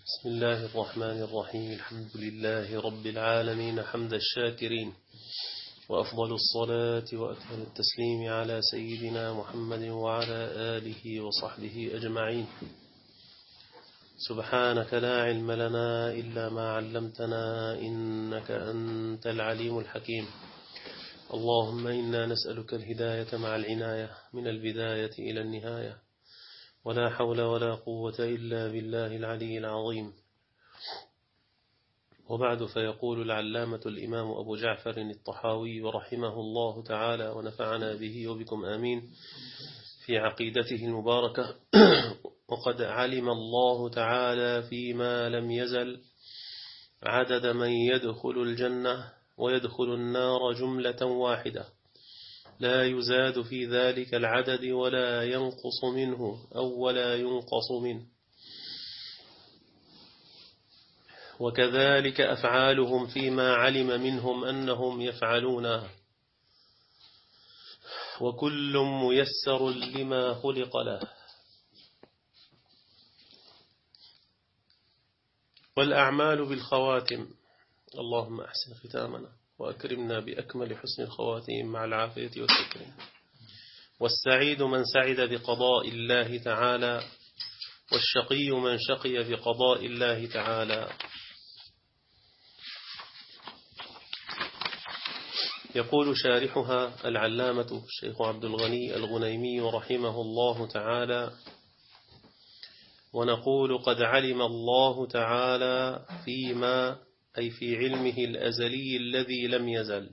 بسم الله الرحمن الرحيم. الحمد لله رب العالمين حمد الشاكرين، وأفضل الصلاة وأكمل التسليم على سيدنا محمد وعلى آله وصحبه أجمعين. سبحانك لا علم لنا إلا ما علمتنا إنك أنت العليم الحكيم. اللهم إنا نسألك الهداية مع العناية من البداية إلى النهاية، ولا حول ولا قوة إلا بالله العلي العظيم. وبعد، فيقول العلامة الإمام أبو جعفر الطحاوي رحمه الله تعالى ونفعنا به وبكم آمين في عقيدته المباركة: وقد علم الله تعالى فيما لم يزل عدد من يدخل الجنة ويدخل النار جملة واحدة، لا يزاد في ذلك العدد ولا ينقص منه أو ولا ينقص منه. وكذلك أفعالهم فيما علم منهم أنهم يفعلونه، وكل ميسر لما خلق له. والأعمال بالخواتم، اللهم أحسن ختامنا وأكرمنا بأكمل حسن الخواتيم مع العافية والتكريم. والسعيد من سعد بقضاء الله تعالى، والشقي من شقي بقضاء الله تعالى. يقول شارحها العلامة الشيخ عبد الغني الغنيمي رحمه الله تعالى: ونقول قد علم الله تعالى فيما، أي في علمه الأزلي الذي لم يزل.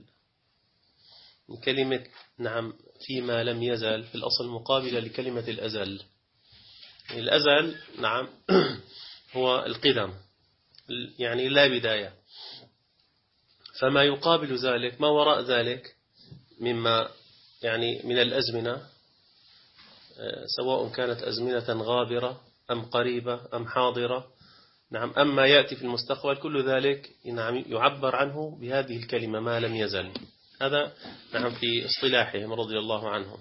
كلمة فيما لم يزل في الأصل مقابلة لكلمة الأزل. الأزل هو القدم، يعني لا بداية. فما يقابل ذلك، ما وراء ذلك مما من الأزمنة، سواء كانت أزمنة غابرة أم قريبة أم حاضرة، أما يأتي في المستقبل، كل ذلك يعبر عنه بهذه الكلمة ما لم يزل. هذا في اصطلاحهم رضي الله عنهم.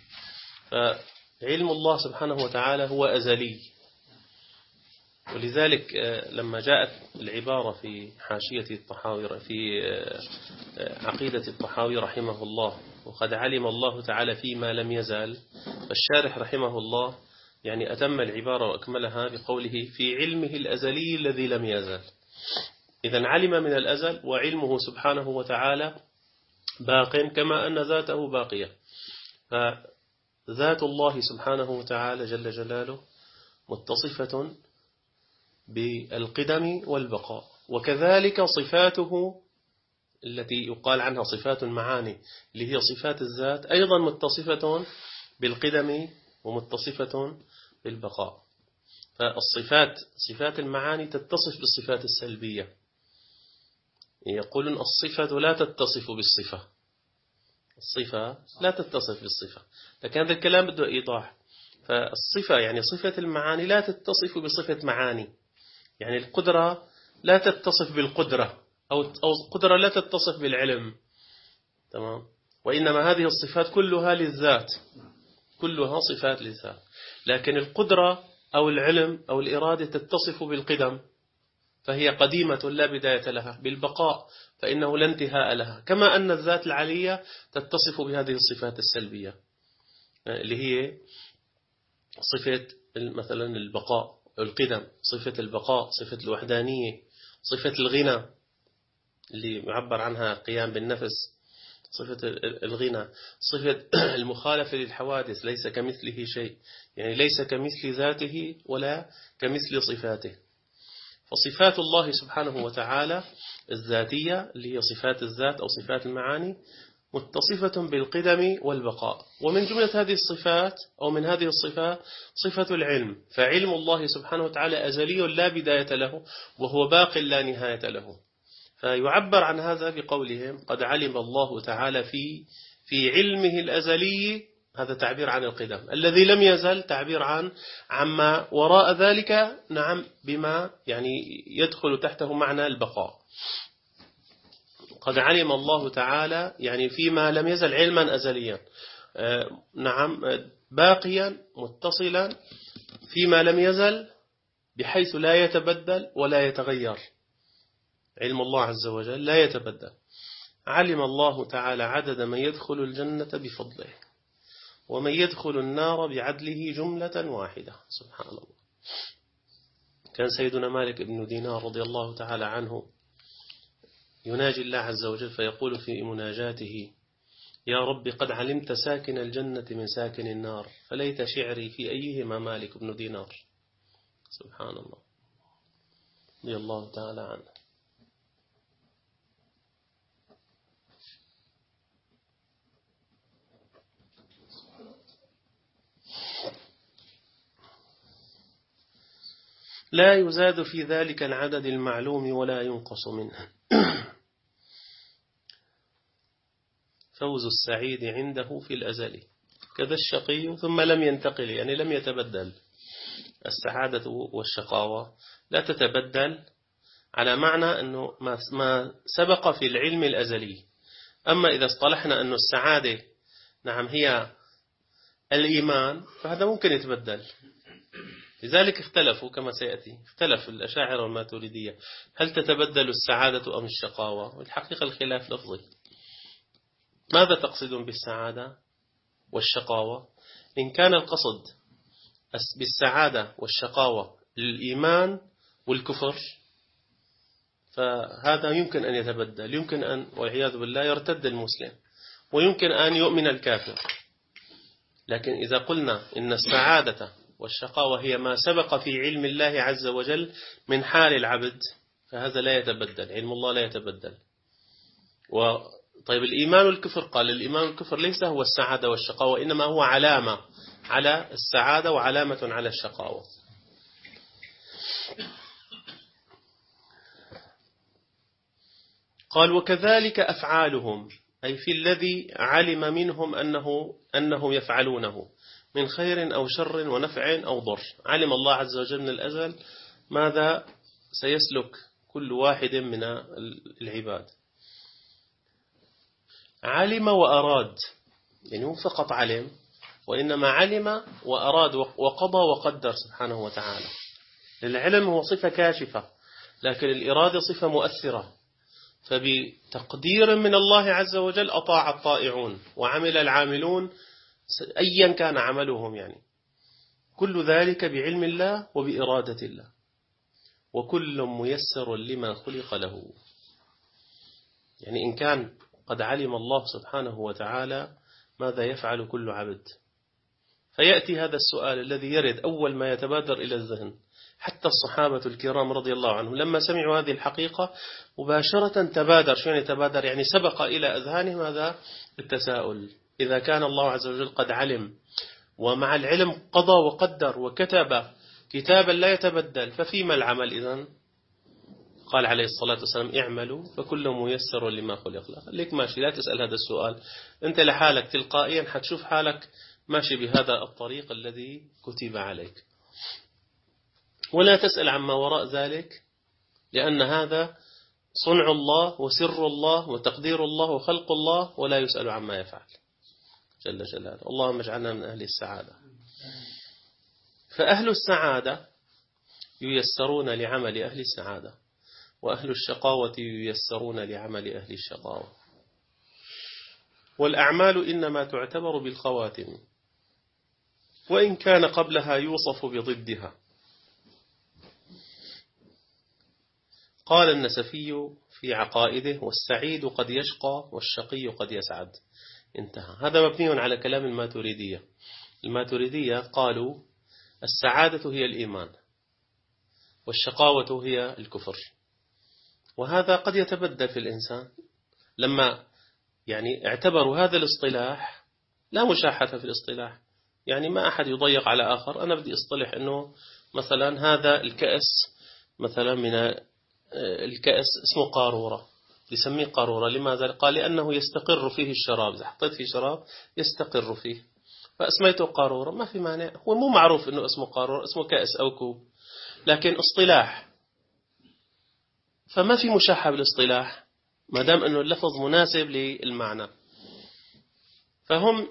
فعلم الله سبحانه وتعالى هو أزلي، ولذلك لما جاءت العبارة في حاشية الطحاوي في عقيدة الطحاوي رحمه الله: وقد علم الله تعالى فيما لم يزل، فالشارح رحمه الله أتم العبارة وأكملها بقوله: في علمه الأزلي الذي لم يزل. إذن علم من الأزل، وعلمه سبحانه وتعالى باق كما أن ذاته باقية. فذات الله سبحانه وتعالى جل جلاله متصفة بالقدم والبقاء، وكذلك صفاته التي يقال عنها صفات المعاني اللي هي صفات الذات أيضا متصفة بالقدم ومتصفة بالبقاء. صفات المعاني تتصف بالصفات السلبية. يقولون الصفة لا تتصف بالصفة، الصفة لا تتصف بالصفة، لكن هذا الكلام بده إيضاح. فالصفة صفة المعاني لا تتصف بصفة معاني، القدرة لا تتصف بالقدرة، أو القدرة لا تتصف بالعلم، تمام؟ وإنما هذه الصفات كلها للذات، كلها صفات للذات. لكن القدرة أو العلم أو الإرادة تتصف بالقدم، فهي قديمة لا بداية لها، بالبقاء فإنه لا انتهاء لها. كما أن الذات العلية تتصف بهذه الصفات السلبية اللي هي صفة مثلا البقاء، القدم، صفة البقاء، صفة الوحدانية، صفة الغنى اللي يعبر عنها قيام بالنفس، صفة الغنى، صفة المخالفة للحوادث، ليس كمثله شيء، ليس كمثل ذاته ولا كمثل صفاته. فصفات الله سبحانه وتعالى الذاتية اللي هي صفات الذات أو صفات المعاني متصفة بالقدم والبقاء. ومن جملة هذه الصفات أو من هذه الصفات صفة العلم، فعلم الله سبحانه وتعالى أزلي لا بداية له، وهو باق لا نهاية له. فيعبر عن هذا بقولهم: قد علم الله تعالى في علمه الأزلي، هذا تعبير عن القدم، الذي لم يزل تعبير عما وراء ذلك، بما يدخل تحته معنى البقاء. قد علم الله تعالى فيما لم يزل علما أزليا، باقيا متصلا فيما لم يزل بحيث لا يتبدل ولا يتغير. علم الله عز وجل لا يتبدل. علم الله تعالى عدد من يدخل الجنة بفضله ومن يدخل النار بعدله جملة واحدة. سبحان الله. كان سيدنا مالك بن دينار رضي الله تعالى عنه يناجي الله عز وجل فيقول في مناجاته: يا رب قد علمت ساكن الجنة من ساكن النار، فليت شعري في أيهما مالك بن دينار. سبحان الله، رضي الله تعالى عنه. لا يزاد في ذلك العدد المعلوم ولا ينقص منه. فوز السعيد عنده في الأزل كذا الشقي ثم لم ينتقل، يعني لم يتبدل. السعادة والشقاوة لا تتبدل، على معنى أنه ما سبق في العلم الأزلي. أما إذا اصطلحنا أن السعادة نعم هي الإيمان فهذا ممكن يتبدل. لذلك اختلفوا كما سيأتي، اختلف الأشاعرة والماتريدية هل تتبدل السعادة أم الشقاوة؟ والحقيقة الخلاف لفظي. ماذا تقصدون بالسعادة والشقاوة؟ إن كان القصد بالسعادة والشقاوة الإيمان والكفر فهذا يمكن أن يتبدل، يمكن أن والعياذ بالله يرتد المسلم، ويمكن أن يؤمن الكافر. لكن إذا قلنا إن السعادة والشقاوة هي ما سبق في علم الله عز وجل من حال العبد فهذا لا يتبدل، علم الله لا يتبدل. طيب الإيمان والكفر، قال الإيمان والكفر ليس هو السعادة والشقاوة، إنما هو علامة على السعادة وعلامة على الشقاوة. قال وكذلك أفعالهم، أي في الذي علم منهم أنهم يفعلونه من خير أو شر ونفع أو ضر. علم الله عز وجل من الأزل ماذا سيسلك كل واحد من العباد. علم وأراد، يعني هو فقط علم، وإنما علم وأراد وقضى وقدر سبحانه وتعالى. العلم هو صفة كاشفة، لكن الإرادة صفة مؤثرة. فبتقدير من الله عز وجل أطاع الطائعون وعمل العاملون أيا كان عملهم، يعني كل ذلك بعلم الله وبإرادة الله، وكل ميسر لما خلق له. يعني إن كان قد علم الله سبحانه وتعالى ماذا يفعل كل عبد، فيأتي هذا السؤال الذي يرد أول ما يتبادر إلى الذهن. حتى الصحابة الكرام رضي الله عنهم لما سمعوا هذه الحقيقة مباشرة تبادر، شو يعني تبادر؟ يعني سبق إلى أذهانهم هذا التساؤل. إذا كان الله عز وجل قد علم ومع العلم قضى وقدر وكتب كتابا لا يتبدل، ففيما العمل إذن؟ قال عليه الصلاة والسلام اعملوا فكل ميسر لما خلق له. خليك ماشي، لا تسأل هذا السؤال، أنت لحالك تلقائيا حتشوف حالك ماشي بهذا الطريق الذي كتب عليك، ولا تسأل عما وراء ذلك، لأن هذا صنع الله وسر الله وتقدير الله وخلق الله، ولا يسأل عما يفعل جل جلاله. اللهم اجعلنا من أهل السعادة. فأهل السعادة ييسرون لعمل أهل السعادة، وأهل الشقاوة ييسرون لعمل أهل الشقاوة. والأعمال إنما تعتبر بالخواتم، وإن كان قبلها يوصف بضدها. قال النسفي في عقائده والسعيد قد يشقى والشقي قد يسعد. انتهى. هذا مبني على كلام الماتريدية. الماتريدية قالوا السعادة هي الإيمان والشقاوة هي الكفر، وهذا قد يتبدل في الإنسان. لما يعني اعتبروا هذا الاصطلاح لا مشاحة في الاصطلاح، يعني ما أحد يضيق على آخر. أنا بدي أصطلح أنه مثلا هذا الكأس مثلا من الكأس اسمه قارورة، يسميه قارورة. لماذا؟ قال لأنه يستقر فيه الشراب، إذا حطيت فيه شراب يستقر فيه فأسميته قارورة. ما في مانع، هو مو معروف أنه اسمه قارورة، اسمه كأس أو كوب، لكن اصطلاح فما في مشاحة بالاصطلاح ما دام أنه اللفظ مناسب للمعنى. فهم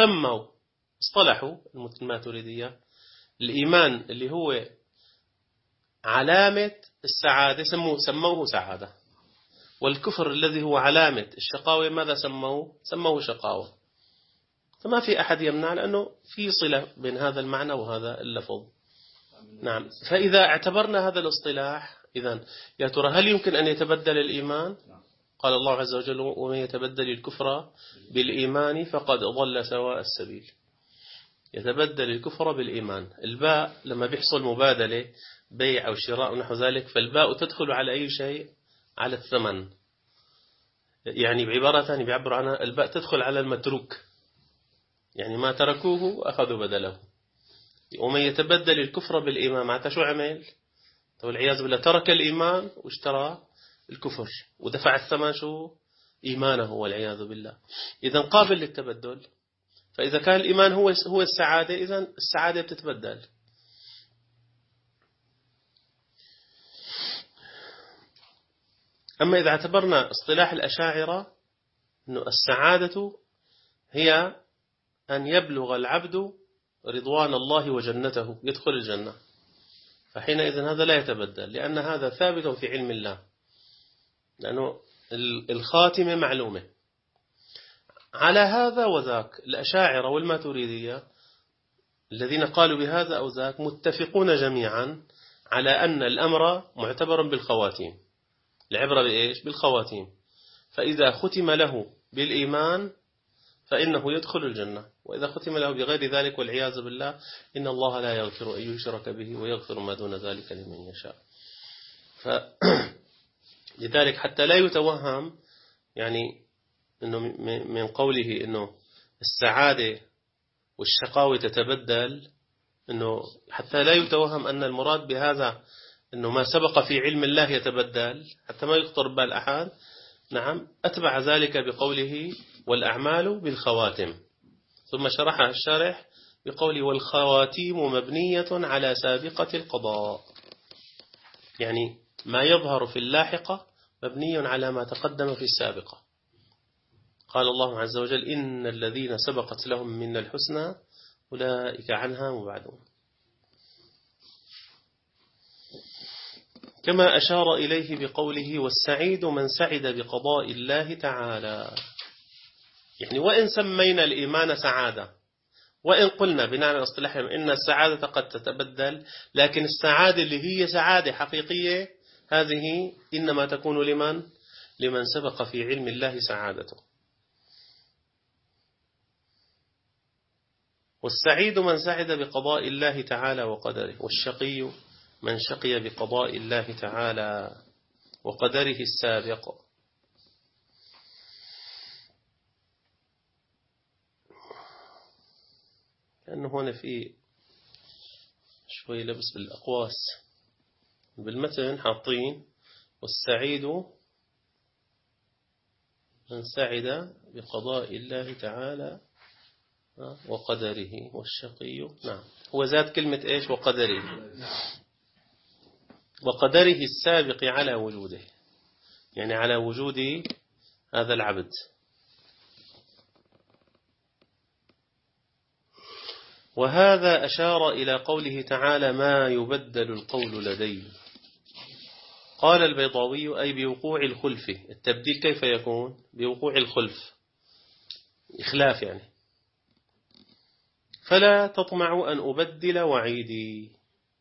اصطلحوا الماتريدية الإيمان اللي هو علامة السعادة سموه سعادة، والكفر الذي هو علامة الشقاوة ماذا سموه شقاوة. فما في أحد يمنع، لأنه في صلة بين هذا المعنى وهذا اللفظ. نعم. فإذا اعتبرنا هذا الاصطلاح، إذن يا ترى هل يمكن أن يتبدل الإيمان؟ قال الله عز وجل: ومن يتبدل الكفر بالإيمان فقد ضل سواء السبيل. يتبدل الكفر بالإيمان. الباء لما بيحصل مبادلة بيع أو شراء ونحو ذلك، فالباء تدخل على أي شيء؟ على الثمن. يعني بعبارة ثانية بيعبر عنها، الباء تدخل على المتروك، يعني ما تركوه أخذوا بدله. ومن يتبدل الكفر بالإيمان معناتها شو عمل؟ والعياذ بالله ترك الإيمان واشترى الكفر ودفع الثمن شو؟ إيمانه والعياذ بالله. إذن قابل للتبدل. فإذا كان الإيمان هو السعادة، إذن السعادة بتتبدل. أما إذا اعتبرنا اصطلاح الأشاعرة أنه السعادة هي أن يبلغ العبد رضوان الله وجنته، يدخل الجنة، فحينئذ هذا لا يتبدل، لأن هذا ثابت في علم الله، لأنه الخاتمة معلومة. على هذا وذاك الأشاعرة والماتريدية الذين قالوا بهذا أو ذاك متفقون جميعا على أن الأمر معتبر بالخواتيم. العبرة بإيش؟ بالخواتيم. فإذا ختم له بالإيمان فإنه يدخل الجنة، وإذا ختم له بغير ذلك والعياذ بالله إن الله لا يغفر أن يشرك به ويغفر ما دون ذلك لمن يشاء. لذلك حتى لا يتوهم يعني إنه من قوله إنه السعادة والشقاوة تتبدل، إنه حتى لا يتوهم أن المراد بهذا إنه ما سبق في علم الله يتبدل، حتى ما يخطر بال أحد. نعم. أتبع ذلك بقوله: والأعمال بالخواتم، ثم شرحها الشارح بقوله: والخواتيم مبنية على سابقة القضاء، يعني ما يظهر في اللاحقة مبني على ما تقدم في السابقة. قال الله عز وجل: إن الذين سبقت لهم من الحسنى أولئك عنها مبعدون. كما أشار إليه بقوله: والسعيد من سعد بقضاء الله تعالى. يعني وإن سمينا الإيمان سعادة، وإن قلنا بناء على اصطلاحهم إن السعادة قد تتبدل، لكن السعادة اللي هي سعادة حقيقية هذه إنما تكون لمن سبق في علم الله سعادته. والسعيد من سعد بقضاء الله تعالى وقدره، والشقي من شقي بقضاء الله تعالى وقدره السابق. لأنه هنا في شوي لبس بالأقواس. بالمتن حاطين: والسعيد من سعد بقضاء الله تعالى وقدره، والشقي نعم هو ذات كلمة إيش؟ وقدره. وقدره السابق على وجوده، يعني على وجود هذا العبد. وهذا أشار إلى قوله تعالى: ما يبدل القول لدي. قال البيضاوي: أي بوقوع الخلف. التبديل كيف يكون؟ بوقوع الخلف، إخلاف يعني. فلا تطمع أن أبدل وعيدي.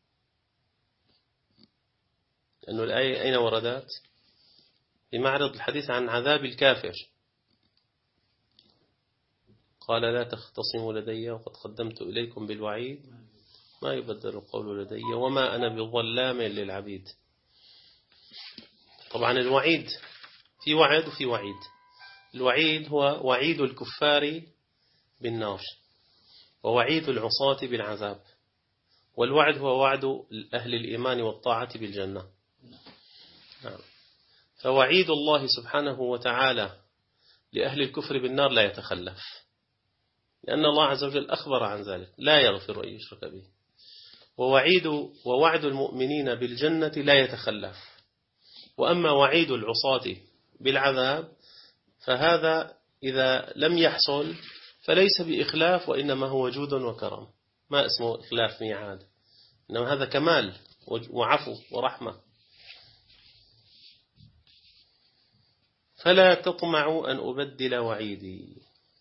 لأنه الآية أين وردت؟ في معرض الحديث عن عذاب الكافر. قال: لا تختصموا لدي وقد قدمت إليكم بالوعيد ما يبدل القول لدي وما أنا بظلام للعبيد. طبعا الوعيد في وعد وفي وعيد. الوعيد هو وعيد الكفار بالنار، ووعيد العصاة بالعذاب، والوعد هو وعد أهل الإيمان والطاعة بالجنة. نعم. فوعيد الله سبحانه وتعالى لأهل الكفر بالنار لا يتخلف، لأن الله عز وجل أخبر عن ذلك: لا يغفر أن يشرك به. ووعد المؤمنين بالجنة لا يتخلف. وأما وعيد العصاة بالعذاب فهذا إذا لم يحصل فليس بإخلاف، وإنما هو جود وكرم، ما اسمه إخلاف ميعاد، إنما هذا كمال وعفو ورحمة. فلا تطمعوا أن أبدل وعيدي،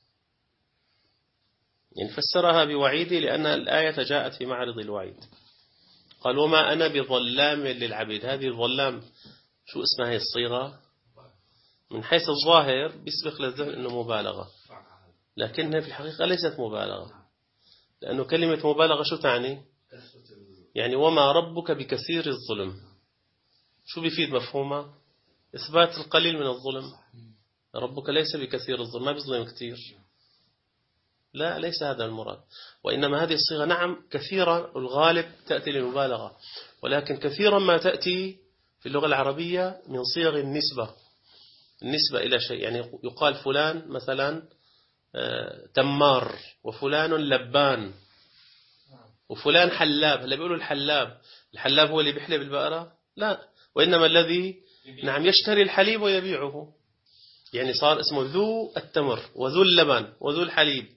يعني فسرها بوعيدي لأن الآية جاءت في معرض الوعيد. قال وما أنا بظلام للعبيد. هذه الظلام شو اسمها هي الصيغة؟ من حيث الظاهر بيسبق للذهن أنه مبالغة، لكنها في الحقيقة ليست مبالغة، لأنه كلمة مبالغة شو تعني؟ يعني وما ربك بكثير الظلم. شو بيفيد مفهومة؟ إثبات القليل من الظلم. ربك ليس بكثير الظلم، ما بيظلم كثير، لا ليس هذا المراد. وإنما هذه الصيغة نعم كثيرا الغالب تأتي للمبالغة، ولكن كثيرا ما تأتي في اللغة العربية من صيغ النسبة إلى شيء. يعني يقال فلان مثلا تمار، وفلان لبان، وفلان حلاب. هلا بيقولوا الحلاب هو اللي بيحلب البقرة؟ لا، وإنما الذي نعم يشتري الحليب ويبيعه، يعني صار اسمه ذو التمر وذو اللبن وذو الحليب.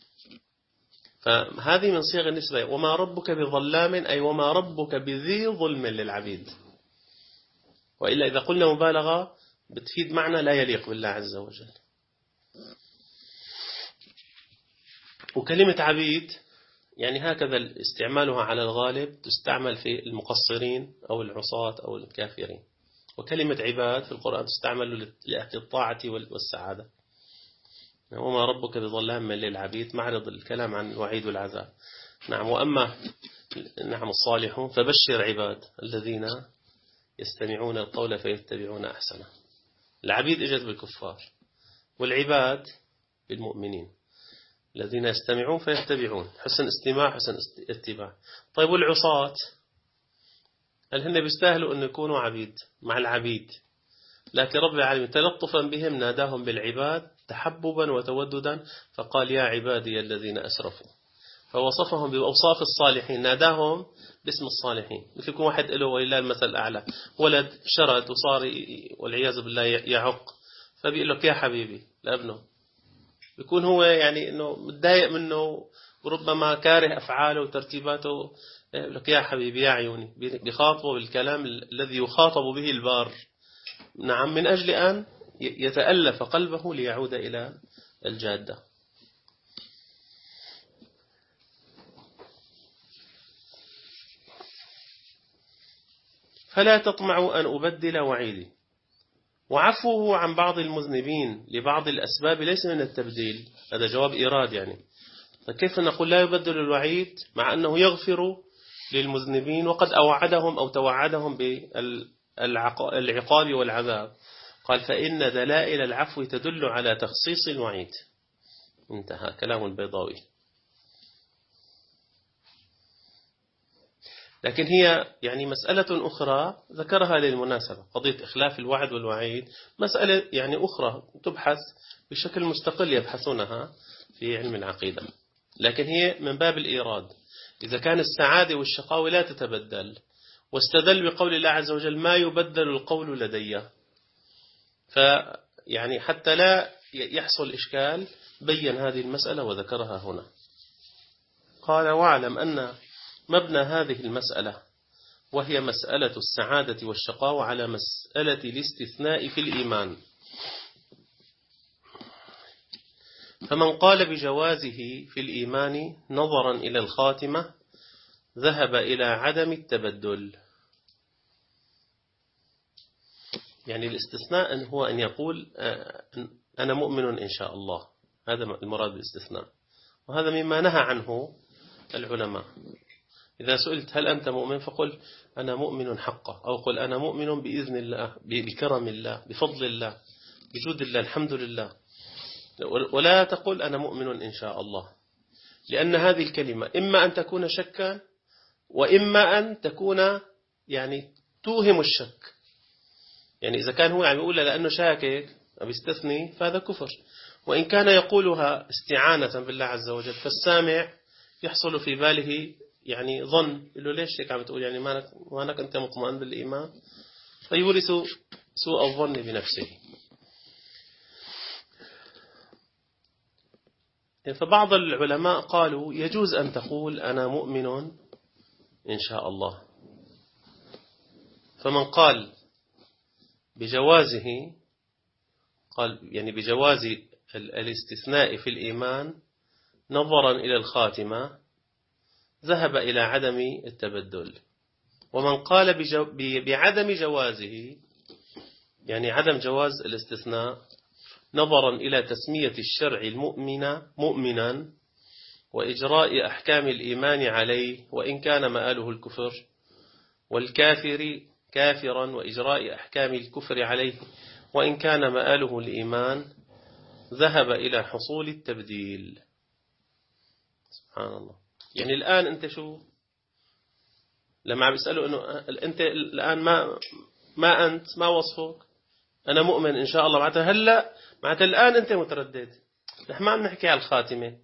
فهذه من صيغ النسبة. وما ربك بظلام أي وما ربك بذي ظلم للعبيد. وإلا إذا قلنا مبالغة بتفيد معنى لا يليق بالله عز وجل. وكلمة عبيد يعني هكذا استعمالها على الغالب تستعمل في المقصرين أو العصاة أو الكافرين. وكلمة عباد في القرآن تستعمل لأهل الطاعة والسعادة. وما ربك بظلام للعبيد معرض الكلام عن الوعيد والعذاب. نعم. وأما نعم الصالحون فبشر عباد الذين يستمعون القول فيتبعون أحسنه. العبيد إجت بالكفار، والعباد بالمؤمنين الذين يستمعون فيتبعون. حسن استماع حسن اتباع. طيب والعصاة هل هن بيستاهلوا أن يكونوا عبيد مع العبيد؟ لكن رب العالمين تلطفا بهم ناداهم بالعباد تحببا وتوددا، فقال يا عبادي الذين أسرفوا، فوصفهم بأوصاف الصالحين، ناداهم باسم الصالحين. مثل يكون واحد له ولله المثل الأعلى، ولد شرد وصار والعياذ بالله يعق، فبيقول لك يا حبيبي لابنه، بيكون هو يعني انه متضايق منه وربما كاره أفعاله وترتيباته، يقول لك يا حبيبي يا عيوني، بيخاطبه بالكلام الذي يخاطب به البار. نعم، من أجل أن يتألف قلبه ليعود إلى الجادة. فلا تطمعوا أن أبدل وعيدي. وعفوه عن بعض المذنبين لبعض الأسباب ليس من التبديل، هذا جواب إيراد يعني. فكيف نقول لا يبدل الوعيد مع أنه يغفر للمذنبين وقد أوعدهم أو توعدهم بالعقاب والعذاب؟ قال فإن دلائل العفو تدل على تخصيص الوعيد. انتهى كلام البيضاوي. لكن هي يعني مسألة أخرى ذكرها للمناسبة، قضية إخلاف الوعد والوعيد مسألة يعني أخرى تبحث بشكل مستقل، يبحثونها في علم العقيدة، لكن هي من باب الإيراد. إذا كان السعادة والشقاوة لا تتبدل، واستدل بقول الله عز وجل ما يبدل القول لدي، فيعني حتى لا يحصل إشكال بين هذه المسألة وذكرها هنا. قال واعلم أن مبنى هذه المسألة وهي مسألة السعادة والشقاوة على مسألة الاستثناء في الإيمان. فمن قال بجوازه في الإيمان نظرا إلى الخاتمة ذهب إلى عدم التبدل. يعني الاستثناء هو أن يقول أنا مؤمن إن شاء الله، هذا المراد بالاستثناء، وهذا مما نهى عنه العلماء. إذا سئلت هل أنت مؤمن فقل أنا مؤمن حقا، أو قل أنا مؤمن بإذن الله بكرم الله بفضل الله بجود الله الحمد لله، ولا تقل أنا مؤمن إن شاء الله، لأن هذه الكلمة إما أن تكون شكا وإما أن تكون يعني توهم الشك. يعني إذا كان هو عم يقول لأنه شاكك أو يستثني فهذا كفر، وإن كان يقولها استعانة بالله عز وجل فالسامع يحصل في باله يعني ظن، يقول له ليش هيك عم تقول، يعني ما أنك أنت مطمئن بالإيمان، فيورث سوء الظن بنفسه. فبعض العلماء قالوا يجوز أن تقول أنا مؤمن إن شاء الله، فمن قال بجوازه، قال يعني بجواز الاستثناء في الإيمان نظرا إلى الخاتمة، ذهب إلى عدم التبدل. ومن قال بعدم جوازه، يعني عدم جواز الاستثناء نظرا إلى تسمية الشرع المؤمن مؤمنا وإجراء أحكام الإيمان عليه وإن كان مآله الكفر، والكافر كافرا وإجراء أحكام الكفر عليه وإن كان مآله الإيمان، ذهب إلى حصول التبديل. سبحان الله. يعني الآن أنت شو لما عم يسألوا إنه أنت الآن ما أنت ما وصفك؟ أنا مؤمن إن شاء الله. معناتها هلا معناتها الآن أنت متردد. نحن ما عم نحكي على الخاتمة.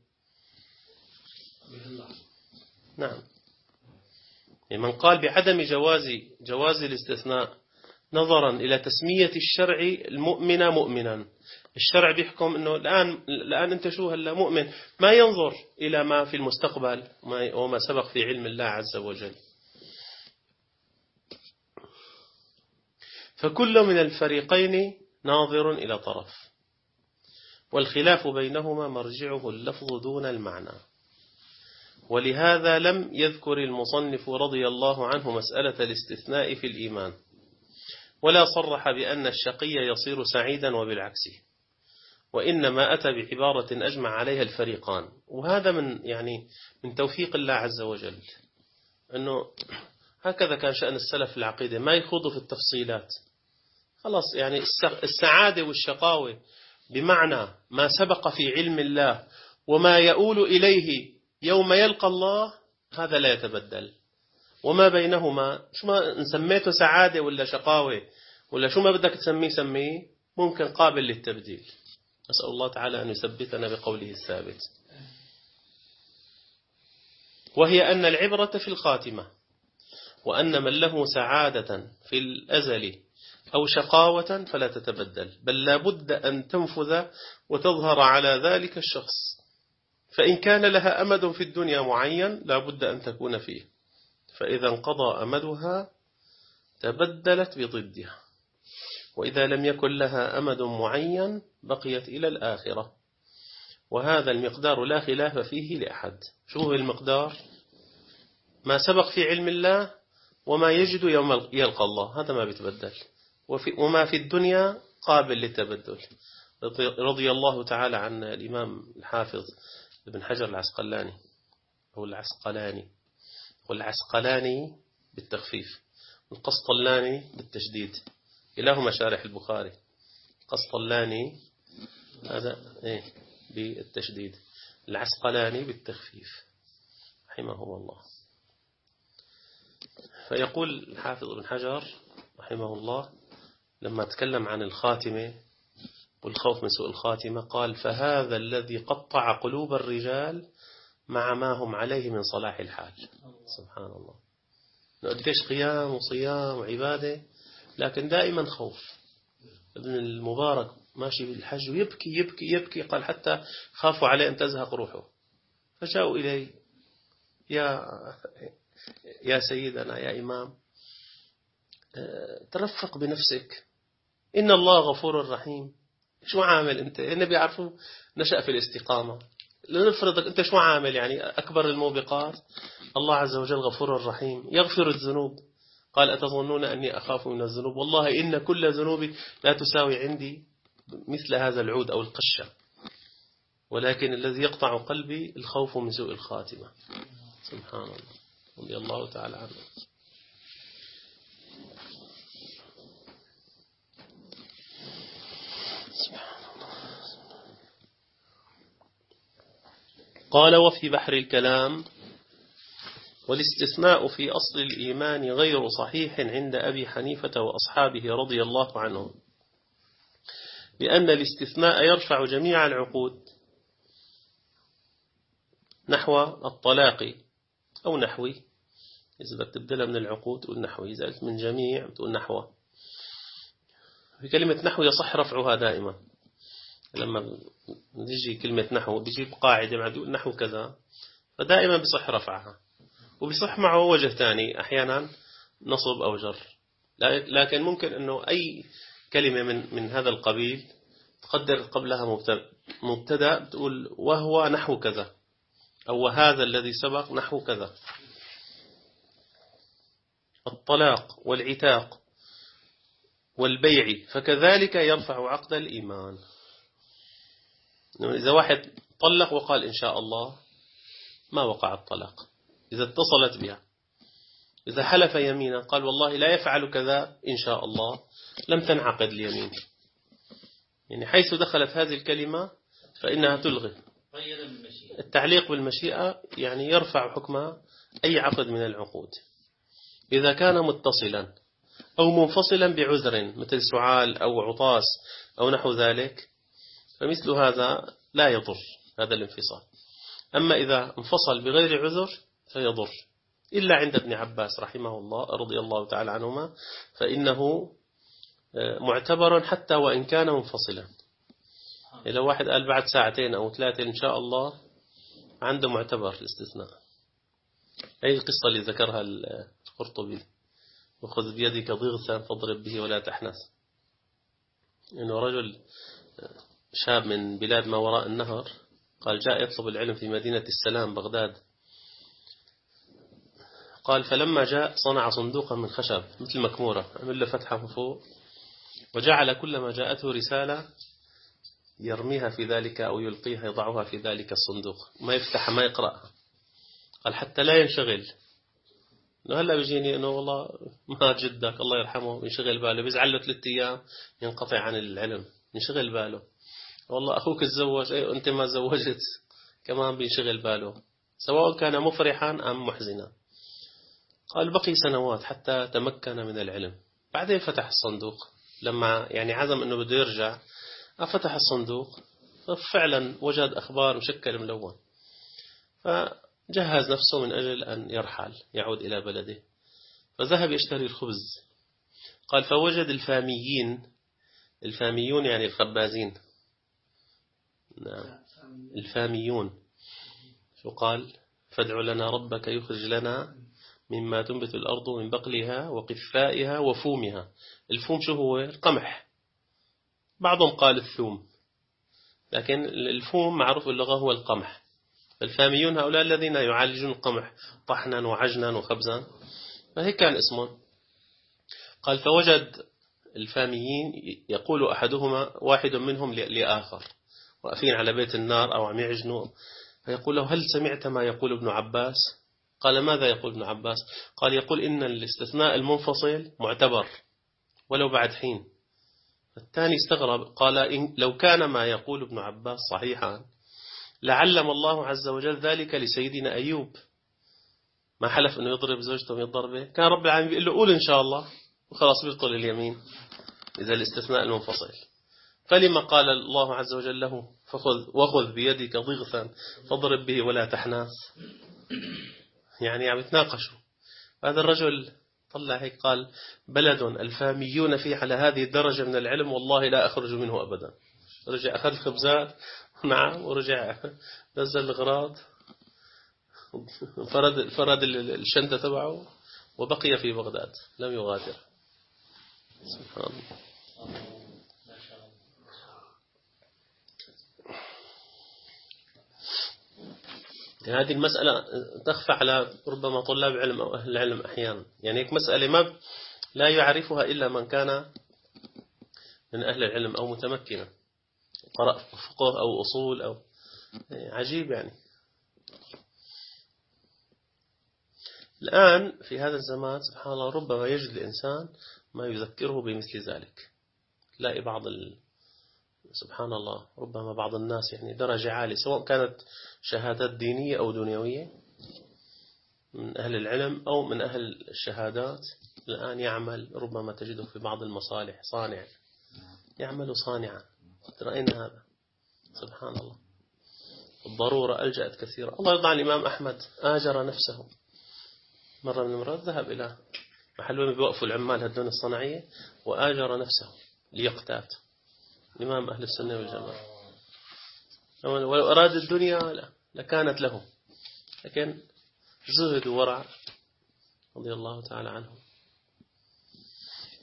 نعم. يعني من قال بعدم جواز الاستثناء نظرا إلى تسمية الشرع المؤمن مؤمنا، الشرع بيحكم إنه الآن أنت شو هلا مؤمن، ما ينظر إلى ما في المستقبل وما سبق في علم الله عز وجل. فكل من الفريقين ناظر إلى طرف، والخلاف بينهما مرجعه اللفظ دون المعنى. ولهذا لم يذكر المصنف رضي الله عنه مسألة الاستثناء في الإيمان، ولا صرح بأن الشقي يصير سعيدا وبالعكس، وإنما أتى بعبارة أجمع عليها الفريقان. وهذا من توفيق الله عز وجل، أنه هكذا كان شأن السلف العقيدة، ما يخوضوا في التفصيلات. خلاص يعني السعادة والشقاوة بمعنى ما سبق في علم الله وما يؤول إليه يوم يلقى الله، هذا لا يتبدل. وما بينهما شو ما نسميته سعادة ولا شقاوة ولا شو ما بدك تسميه سميه، ممكن قابل للتبديل. أسأل الله تعالى أن يثبتنا بقوله الثابت. وهي أن العبرة في الخاتمة، وأن من له سعادة في الأزل أو شقاوة فلا تتبدل، بل لا بد أن تنفذ وتظهر على ذلك الشخص. فإن كان لها أمد في الدنيا معين لا بد أن تكون فيه، فإذا انقضى أمدها تبدلت بضدها، وإذا لم يكن لها أمد معين بقيت إلى الآخرة. وهذا المقدار لا خلاف فيه لأحد. شو هو المقدار؟ ما سبق في علم الله وما يجد يوم يلقى الله، هذا ما بيتبدل. وما في الدنيا قابل للتبدل. رضي الله تعالى عن الإمام الحافظ ابن حجر العسقلاني أو العسقلاني بالتخفيف، والقسطلاني بالتشديد، كلاهما شارح البخاري. قسطلاني هذا بالتشديد، العسقلاني بالتخفيف، رحمه الله. فيقول الحافظ ابن حجر رحمه الله لما تكلم عن الخاتمة والخوف من سوء الخاتمة، قال: فهذا الذي قطع قلوب الرجال مع ما هم عليه من صلاح الحال. سبحان الله. قديش قيام وصيام وعبادة، لكن دائما خوف. ابن المبارك ماشي بالحج ويبكي يبكي يبكي، قال حتى خافوا عليه أن تزهق روحه، فجاءوا إليه: يا سيدنا يا إمام، ترفق بنفسك، إن الله غفور رحيم. شو عامل أنت؟ النبي يعرفه نشأ في الاستقامة. لنفرضك أنت شو عامل؟ يعني أكبر الموبقات الله عز وجل غفور رحيم يغفر الذنوب. قال: أتظنون أني أخاف من الذنوب؟ والله إن كل ذنوب لا تساوي عندي مثل هذا العود أو القشة، ولكن الذي يقطع قلبي الخوف من سوء الخاتمة. سبحان الله، رضي الله تعالى عنه. قال: وفي بحر الكلام: والاستثناء في أصل الإيمان غير صحيح عند أبي حنيفة وأصحابه رضي الله عنهم، لأن الاستثناء يرفع جميع العقود نحو الطلاق أو نحوي. إذا بدك تبدلها من العقود تقول نحوي، إذا قلت من جميع تقول نحو. في كلمة نحو يصح رفعها دائما. لما نجي كلمة نحو بيجيب قاعدة بعد يقول نحو كذا، فدائما بصح رفعها. وبصح معه وجه ثاني، أحيانا نصب أو جر. لكن ممكن أنه أي كلمة من هذا القبيل تقدر قبلها مبتدأ بتقول وهو نحو كذا، أو وهذا الذي سبق نحو كذا. الطلاق والعتاق والبيع فكذلك يرفع عقد الإيمان. إذا واحد طلق وقال إن شاء الله ما وقع الطلاق إذا اتصلت بها. إذا حلف يمينا قال والله لا يفعل كذا إن شاء الله لم تنعقد اليمين. يعني حيث دخلت هذه الكلمة فإنها تلغي. التعليق بالمشيئة يعني يرفع حكم أي عقد من العقود إذا كان متصلا أو منفصلا بعذر مثل سعال أو عطاس أو نحو ذلك، فمثل هذا لا يضر هذا الانفصال. أما إذا انفصل بغير عذر فيضر، إلا عند ابن عباس رحمه الله رضي الله تعالى عنهما فإنه معتبر حتى وإن كان منفصلا. إذا واحد قال بعد ساعتين أو 3 إن شاء الله عنده معتبر الاستثناء. هذه القصة اللي ذكرها القرطبي وخذ بيدك ضغثا فاضرب به ولا تحنث. إنه رجل شاب من بلاد ما وراء النهر قال جاء يطلب العلم في مدينة السلام بغداد. قال فلما جاء صنع صندوقا من خشب مثل مكمورة، عمل له فتحة من فوق وجعل كلما جاءته رسالة يرميها في ذلك أو يلقيها يضعها في ذلك الصندوق، ما يفتح ما يقرأها. قال حتى لا ينشغل. هلا بيجيني إنه والله ما جدك الله يرحمه ينشغل باله، بيزعل له 3 أيام ينقطع عن العلم، ينشغل باله. والله أخوك تزوج أي أنت ما زوجت كمان بينشغل باله، سواء كان مفرحا أم محزنا. قال بقي سنوات حتى تمكن من العلم. بعدين فتح الصندوق لما يعني عزم أنه بده يرجع، فتح الصندوق ففعلا وجد أخبار مشكل ملون، فجهز نفسه من أجل أن يرحل يعود إلى بلده، فذهب يشتري الخبز. قال فوجد الفاميون يعني الخبازين، نعم الفاميون. شو قال فادع لنا ربك يخرج لنا مما تنبت الأرض من بقلها وقثائها وفومها. الفوم شو هو؟ القمح. بعضهم قال الثوم، لكن الفوم معروف اللغة هو القمح. الفاميون هؤلاء الذين يعالجون القمح طحنا وعجنا وخبزا، فهيك كان اسمهم. قال فوجد الفاميين يقول أحدهما واحد منهم لآخر واقفين على بيت النار أو عم يعجنوا، فيقول له هل سمعت ما يقول ابن عباس؟ قال ماذا يقول ابن عباس؟ قال يقول إن الاستثناء المنفصل معتبر ولو بعد حين. الثاني استغرب قال إن لو كان ما يقول ابن عباس صحيحا لعلم الله عز وجل ذلك لسيدنا أيوب، ما حلف أنه يضرب زوجته من الضربة، كان رب العالمين بيقول له قول إن شاء الله وخلاص بيبطل اليمين إذا الاستثناء المنفصل. فلما قال الله عز وجل له وخذ بيدك ضغثا فاضرب به ولا تحناث، يعني عم يتناقشوا. هذا الرجل طلع هيك قال بلد الفاميون فيه على هذه الدرجة من العلم والله لا أخرج منه أبدا. رجع أخذ الخبزات نعم ورجع نزل الغراض فرد الشنطة تبعه وبقي في بغداد لم يغادر. سبحان الله. يعني هذه المسألة تخفى على ربما طلاب علم أو أهل العلم أحيانا، يعني هيك مسألة لا يعرفها إلا من كان من أهل العلم أو متمكنا قرأ فقه أو أصول أو عجيب. يعني الآن في هذا الزمان سبحان الله ربما يجد الإنسان ما يذكره بمثل ذلك. تلاقي سبحان الله ربما بعض الناس يعني درجة عالية سواء كانت شهادات دينية أو دنيوية من أهل العلم أو من أهل الشهادات، الآن يعمل ربما تجده في بعض المصالح صانع، يعمل صانعا. رأينا هذا سبحان الله. الضرورة ألجأت كثيرا. الله يرضى عن الإمام أحمد آجر نفسه مرة من المرات، ذهب إلى محل وين بيوقفوا العمال هدون الصناعية وآجر نفسه ليقتات. إمام أهل السنة والجماعة ولو أراد الدنيا لكانت له، لكن زهد وورع رضي الله تعالى عنه.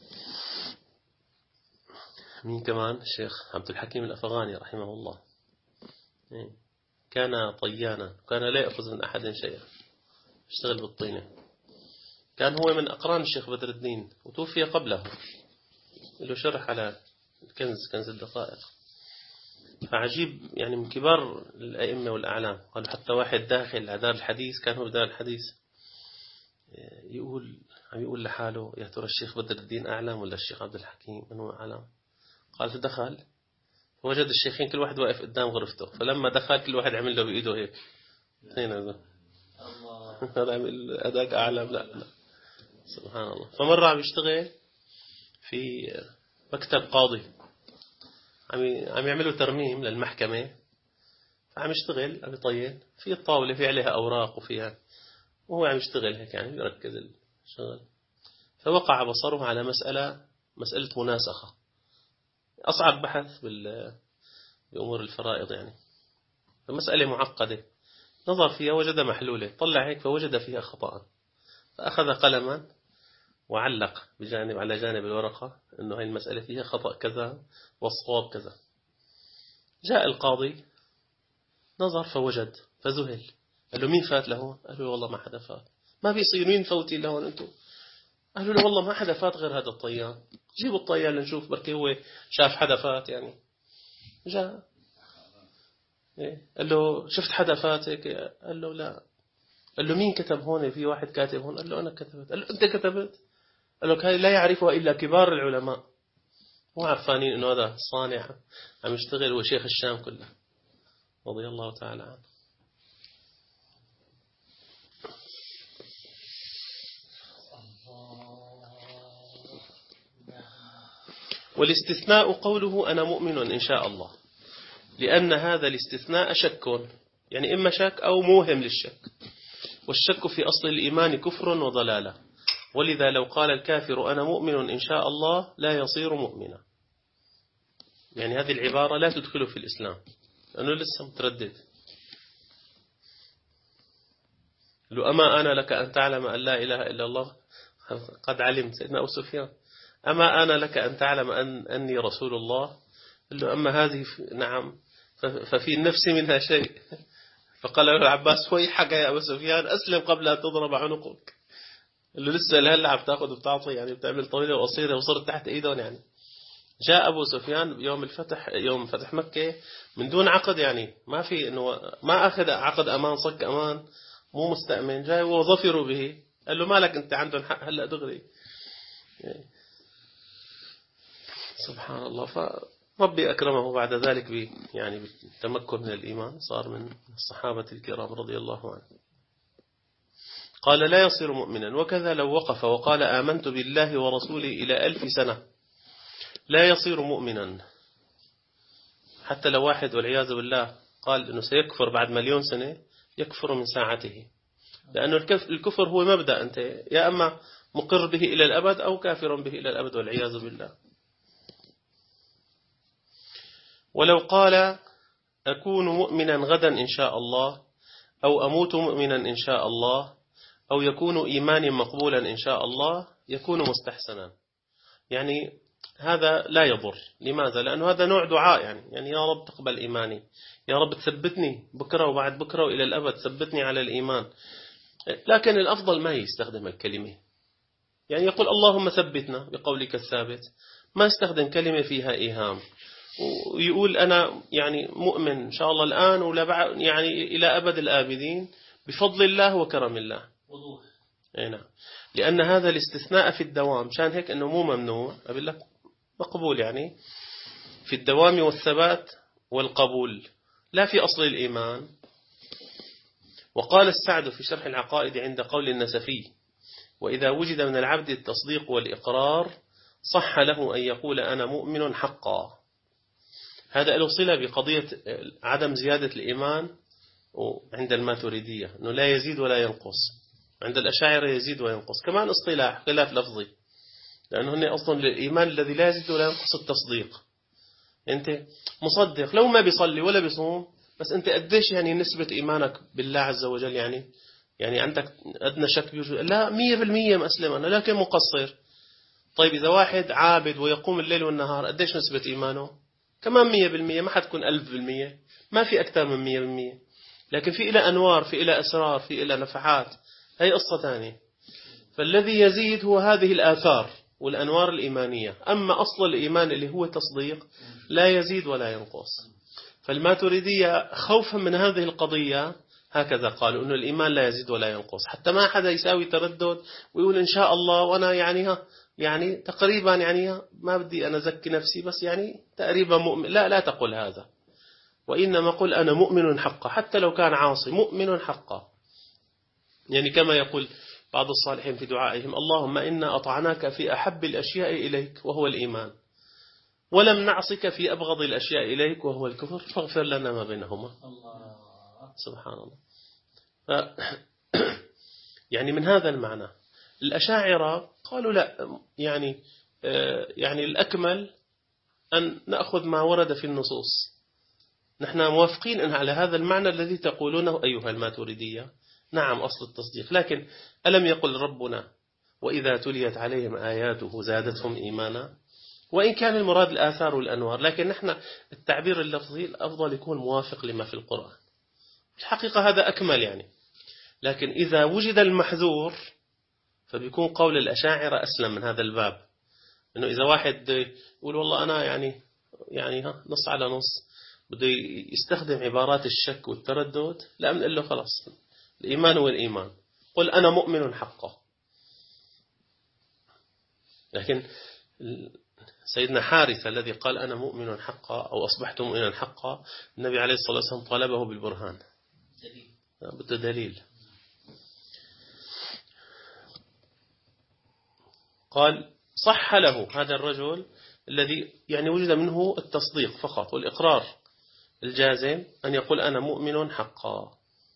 مين كمان؟ الشيخ عبد الحكيم الأفغاني رحمه الله، كان طيانا، كان لا يأخذ من أحد شيئا، اشتغل بالطينة. كان هو من أقران الشيخ بدر الدين وتوفي قبله، له شرح على كنز الدقائق. فعجيب يعني، من كبار الأئمة والأعلام. قالوا حتى واحد داخل على دار الحديث، كان هو بدار الحديث، عم يقول لحاله يا ترى الشيخ بدر الدين أعلم ولا الشيخ عبد الحكيم من هو أعلم؟ قال فدخل وجد الشيخين كل واحد واقف قدام غرفته، فلما دخل كل واحد عمل له بإيده هيك. هنا هذا عمل أداك أعلم. لا سبحان الله. فمرة عم يشتغل في مكتب قاضي، عم يعملوا ترميم للمحكمة، فعم يشتغل عم يطين في الطاولة في عليها أوراق وفيها، وهو عم يشتغل هيك يعني يركز الشغل. فوقع بصره على مسألة مناسخة، أصعب بحث بأمور الفرائض يعني، فمسألة معقدة. نظر فيها وجد محلولة، طلع هيك فوجد فيها خطأ، فأخذ قلما وعلق على جانب الورقة إنه هاي المسألة فيها خطأ كذا والصواب كذا. جاء القاضي نظر فوجد فذهل، قال له مين فات لهون؟ قال له والله ما حدا فات. ما بيصير، مين فوتي لهون أنتم؟ قالوا له والله ما حدا فات غير هذا الطيان. جيبوا الطيان لنشوف بركي هو شاف حدا فات يعني. جاء قال له شفت حدا فات هيك؟ قال له لا. قال له مين كتب هون؟ في واحد كاتب هون. قال له أنا كتبت. قال له أنت كتبت؟ قال له هاي لا يعرفها إلا كبار العلماء، مو عارفانين إنه هذا صانع عم يشتغل هو شيخ الشام كله رضي الله تعالى عنه. والاستثناء قوله أنا مؤمن إن شاء الله، لأن هذا الاستثناء شك، يعني إما شك أو موهم للشك، والشك في أصل الإيمان كفر وضلالة، ولذا لو قال الكافر أنا مؤمن إن شاء الله لا يصير مؤمنا. يعني هذه العبارة لا تدخله في الإسلام لأنه لسه متردد. لو أما أنا لك أن تعلم أن لا إله إلا الله، قد علمت سيدنا أبو سفيان، أما أنا لك أن تعلم أني رسول الله. قال له أما هذه نعم ففي النفس منها شيء. فقال له العباس ويحك يا أبو سفيان أسلم قبل أن تضرب عنقك. قال له لسه لهلا عم تاخذ وبتعطي يعني، بتعمل طويلة وقصيرة وصرت تحت إيدهم يعني. جاء أبو سفيان يوم فتح مكة من دون عقد، يعني ما في إنه ما أخذ عقد أمان، صك أمان، مو مستأمن، جاي وظفروا به. قال له مالك أنت عندهم حق هلأ دغري يعني. سبحان الله. فربي أكرمه بعد ذلك يعني بالتمكن من الإيمان، صار من الصحابة الكرام رضي الله عنه. قال لا يصير مؤمنا. وكذا لو وقف وقال آمنت بالله ورسوله إلى 1000 سنة لا يصير مؤمنا. حتى لو واحد والعياذ بالله قال إنه سيكفر بعد 1,000,000 سنة، يكفر من ساعته، لأنه الكفر هو مبدأ، أنت يا أما مقر به إلى الأبد أو كافر به إلى الأبد والعياذ بالله. ولو قال أكون مؤمنا غدا إن شاء الله، أو أموت مؤمنا إن شاء الله، أو يكون إيماني مقبولا إن شاء الله، يكون مستحسنا. يعني هذا لا يضر. لماذا؟ لأنه هذا نوع دعاء يعني يا رب تقبل إيماني، يا رب تثبتني بكرة وبعد بكرة وإلى الأبد، ثبتني على الإيمان. لكن الأفضل ما يستخدم الكلمة، يعني يقول اللهم ثبتنا بقولك الثابت، ما يستخدم كلمة فيها إيهام، ويقول أنا يعني مؤمن إن شاء الله الآن ولا بعد، يعني إلى أبد الآبدين بفضل الله وكرم الله. نعم. لأن هذا الاستثناء في الدوام، مشان هيك أنه مو ممنوع، أقول لك مقبول، يعني في الدوام والثبات والقبول، لا في أصل الإيمان. وقال السعد في شرح العقائد عند قول النسفي: وإذا وجد من العبد التصديق والإقرار صح له أن يقول أنا مؤمن حقا. هذا له صلة بقضية عدم زيادة الإيمان عند الماتريدية، أنه لا يزيد ولا ينقص. عند الأشاعرة يزيد وينقص، كمان اصطلاح خلاف لفظي، لأنه هن أصلا للإيمان الذي لا يزيد ولا ينقص التصديق. أنت مصدق لو ما بيصلي ولا بيصوم، بس أنت قديش يعني نسبة إيمانك بالله عز وجل، يعني عندك أدنى شك بيوجد؟ لا 100% مسلم أنا، لكن مقصر. طيب إذا واحد عابد ويقوم الليل والنهار قديش نسبة إيمانه؟ كمان 100%، ما حتكون 1000%، ما في أكثر من 100%. لكن في إلى أنوار، في إلى أسرار، في إلى نفحات، هي قصة ثانية. فالذي يزيد هو هذه الآثار والأنوار الإيمانية. أما أصل الإيمان اللي هو تصديق لا يزيد ولا ينقص. فالماتريدية خوفا من هذه القضية هكذا قالوا إنه الإيمان لا يزيد ولا ينقص، حتى ما حدا يساوي تردد ويقول إن شاء الله وأنا يعني تقريبا يعني ما بدي أنا أزكي نفسي بس يعني تقريبا مؤمن. لا تقل هذا، وإنما قل أنا مؤمن حقا، حتى لو كان عاصي مؤمن حقا. يعني كما يقول بعض الصالحين في دعائهم: اللهم إنا أطعناك في أحب الأشياء إليك وهو الإيمان، ولم نعصك في أبغض الأشياء إليك وهو الكفر، فاغفر لنا ما بينهما. سبحان الله. يعني من هذا المعنى الأشاعرة قالوا لا، يعني الأكمل أن نأخذ ما ورد في النصوص. نحن موافقين أن على هذا المعنى الذي تقولونه أيها الماتريدية، نعم أصل التصديق. لكن ألم يقل ربنا وإذا تليت عليهم آياته زادتهم إيمانا؟ وإن كان المراد الآثار والأنوار، لكن نحن التعبير اللفظي الأفضل يكون موافق لما في القرآن. الحقيقة هذا أكمل يعني. لكن إذا وجد المحذور فبيكون قول الأشاعرة أسلم من هذا الباب. إنه إذا واحد يقول والله أنا يعني نص على نص، بده يستخدم عبارات الشك والتردد، لا بنقول له خلاص الإيمان هو الإيمان، قل أنا مؤمن حقا. لكن سيدنا حارثة الذي قال أنا مؤمن حقا أو أصبحت مؤمنا حقا، النبي عليه الصلاة والسلام طلبه بالبرهان، بده دليل. قال صح له هذا الرجل الذي يعني وجد منه التصديق فقط والإقرار الجازم أن يقول أنا مؤمن حقا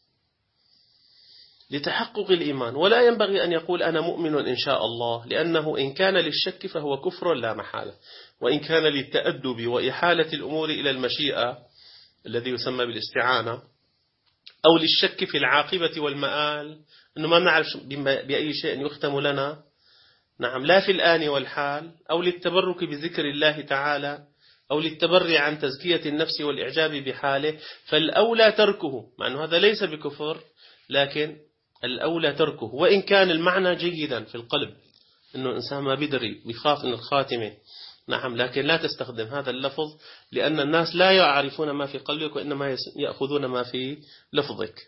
لتحقق الإيمان، ولا ينبغي أن يقول أنا مؤمن إن شاء الله، لأنه إن كان للشك فهو كفر لا محالة، وإن كان للتأدب وإحالة الأمور إلى المشيئة الذي يسمى بالاستعانة، أو للشك في العاقبة والمآل، أنه ما نعرف بأي شيء يختم لنا، نعم، لا في الآن والحال، أو للتبرك بذكر الله تعالى، أو للتبرع عن تزكية النفس والإعجاب بحاله، فالأولى تركه، مع أنه هذا ليس بكفر، لكن الأولى تركه. وإن كان المعنى جيدا في القلب، أنه إنسان ما بيدري بيخاف من الخاتمة، نعم، لكن لا تستخدم هذا اللفظ، لأن الناس لا يعرفون ما في قلبك، وإنما يأخذون ما في لفظك،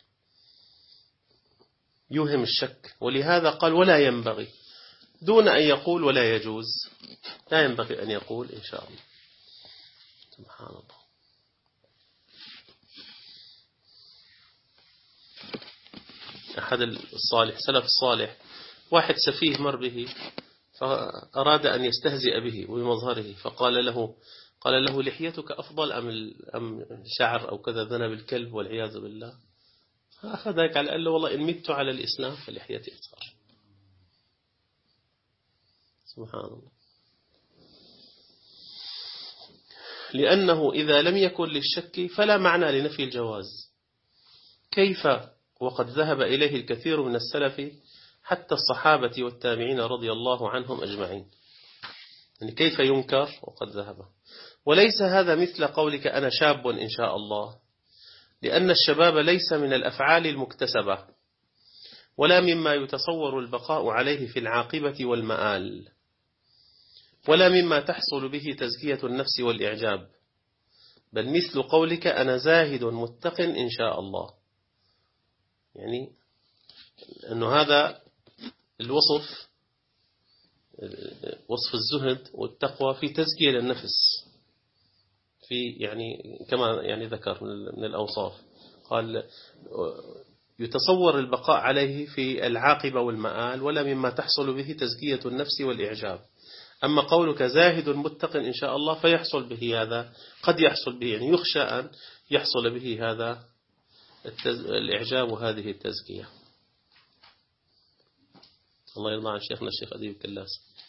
يوهم الشك. ولهذا قال ولا ينبغي، دون أن يقول ولا يجوز، لا ينبغي أن يقول إن شاء الله. سبحان الله. أحد الصالح سلف الصالح، واحد سفيه مر به فأراد أن يستهزئ به وبمظهره، قال له لحيتك أفضل أم شعر أو كذا ذنب الكلب والعياذ بالله؟ فأخذ ذلك على قال له والله إن مت على الإسلام فلحيتي أصغر. سبحان الله. لأنه إذا لم يكن للشك فلا معنى لنفي الجواز. كيف وقد ذهب إليه الكثير من السلف حتى الصحابة والتابعين رضي الله عنهم أجمعين، يعني كيف ينكر وقد ذهب؟ وليس هذا مثل قولك أنا شاب إن شاء الله، لأن الشباب ليس من الأفعال المكتسبة، ولا مما يتصور البقاء عليه في العاقبة والمآل، ولا مما تحصل به تزكية النفس والإعجاب، بل مثل قولك أنا زاهد متق إن شاء الله. يعني أنه هذا الوصف، وصف الزهد والتقوى في تزكية للنفس، في يعني كما يعني ذكر من الأوصاف، قال يتصور البقاء عليه في العاقبة والمآل، ولا مما تحصل به تزكية النفس والإعجاب. أما قولك زاهد متق إن شاء الله فيحصل به هذا، قد يحصل به، يعني يخشى أن يحصل به هذا الإعجاب وهذه التزكية. الله يرضى عن شيخنا الشيخ أديب كلاس،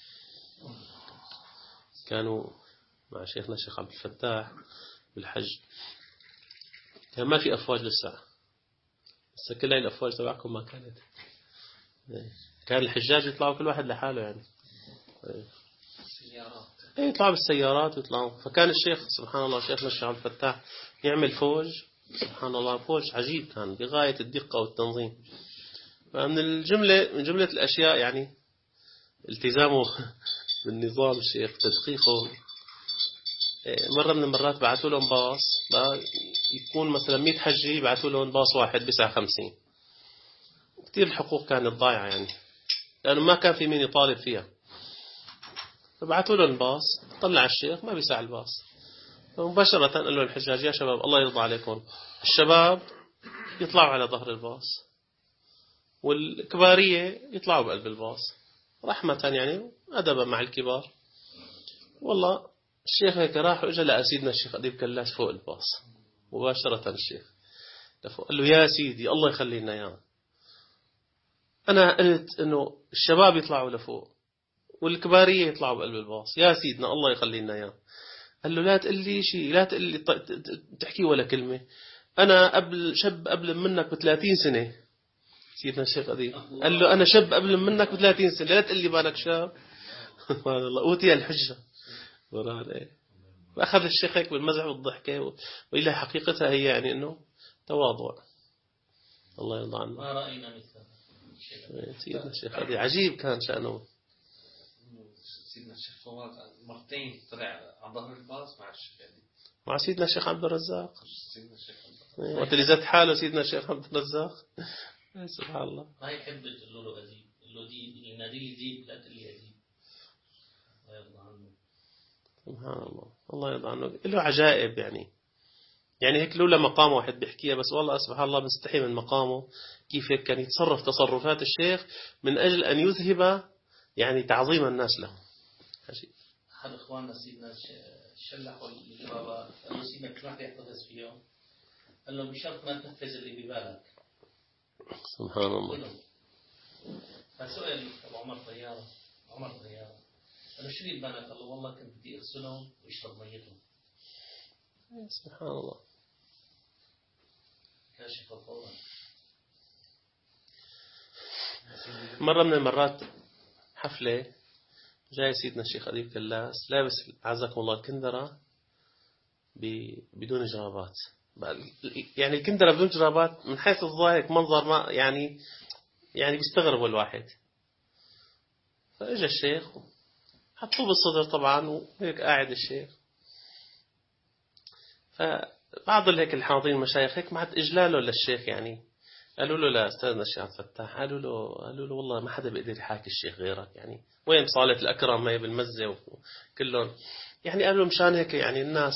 كانوا مع شيخنا الشيخ عبد الفتاح بالحج، كان ما في أفواج لسه كل هاي الأفواج تبعكم ما كانت، كان الحجاج يطلعوا كل واحد لحاله يعني. يطلعوا بالسيارات ويطلعوا. فكان الشيخ سبحان الله شيخنا الشيخ عبد الفتاح يعمل فوج، سبحان الله فوج عجيب كان بغاية الدقة والتنظيم. فمن من جملة الأشياء يعني التزامه بالنظام الشيخ تدقيقه. مرة من المرات بعثوا لهم باص يكون مثلا 100 حجي، بعثوا لهم باص واحد بسعة 50. كثير الحقوق كانت ضايعة يعني، لأنه ما كان في مين يطالب فيها. فبعثوا لهم الباص، طلع الشيخ ما بيسع الباص، فمباشرة قال له الحجاج: يا شباب الله يرضى عليكم، الشباب يطلعوا على ظهر الباص والكبارية يطلعوا بقلب الباص، رحمة يعني أدبا مع الكبار. والله الشيخ هيك راح وإجا لقى سيدنا الشيخ أديب كلاس فوق الباص مباشرة. الشيخ قال له: يا سيدي الله يخلي لنا إياه، أنا قلت إنه الشباب يطلعوا لفوق والكبارية يطلعوا بقلب الباص، يا سيدنا الله يخلي لنا إياه. قال له: لا تقول لي شيء، لا تقول لي تحكي ولا كلمة، أنا شاب قبل منك ب30 سنة. سيدنا الشيخ أديب قال له: أنا شاب قبل منك ب30 سنة، لا تقول لي بالك شاب. سبحان الله، أوتي الحجة. فأخذ الشيخ هيك بالمزح والضحكة، وإلى حقيقتها هي يعني إنه تواضع. الله يرضى عنه. ما رأينا مثله. سيدنا الشيخ أديب عجيب كان شأنه. سيدنا الشيخ فواز مرتين طلع على ظهر الباص مع الشيخ أديب، مع سيدنا الشيخ عبد الرزاق. سيدنا الشيخ عبد الرزاق وقت اللي زاد حاله سيدنا الشيخ عبد الرزاق. سبحان الله. ما يحب تقول له أديب، قال له ديب، يناديه ديب، لا تقول لي أديب. الله يرضى عنه. سبحان الله، الله يرضى عنه. له عجائب يعني هيك لولا مقامه واحد بيحكيها، بس والله سبحان الله بنستحي من مقامه كيف هيك كان يتصرف تصرفات الشيخ من أجل أن يذهب يعني تعظيم الناس له. أحد إخواننا سيدنا الشلح والجرابات قال له: سيدنا كل واحد يحتفظ فيه، قال له: بشرط ما تنفذ اللي ببالك. سبحان الله. فسئل أبو عمر طيارة قال له: شو اللي ببالك؟ قال له: والله كنت بدي أغسلهم ويشرب ميتهم. سبحان الله. كاشف الفضل. مرة من المرات حفلة جاي سيدنا الشيخ أديب كلاس لابس عزكم الله الكندرة بدون جرابات. يعني الكندرة بدون جرابات من حيث الظاهر منظر ما يعني بيستغربوا الواحد. فإجا الشيخ حطوه بالصدر طبعا، وهيك قاعد الشيخ. فبعض هيك الحاضرين المشايخ هيك معت إجلاله للشيخ، يعني قالوا له: لا أستاذنا الشيخ عبد الفتاح، قالوا له والله ما حدا بيقدر يحاكي الشيخ غيرك، يعني وين صالة الأكرم هي بالمزة وكلهم، يعني قالوا مشان هيك يعني الناس.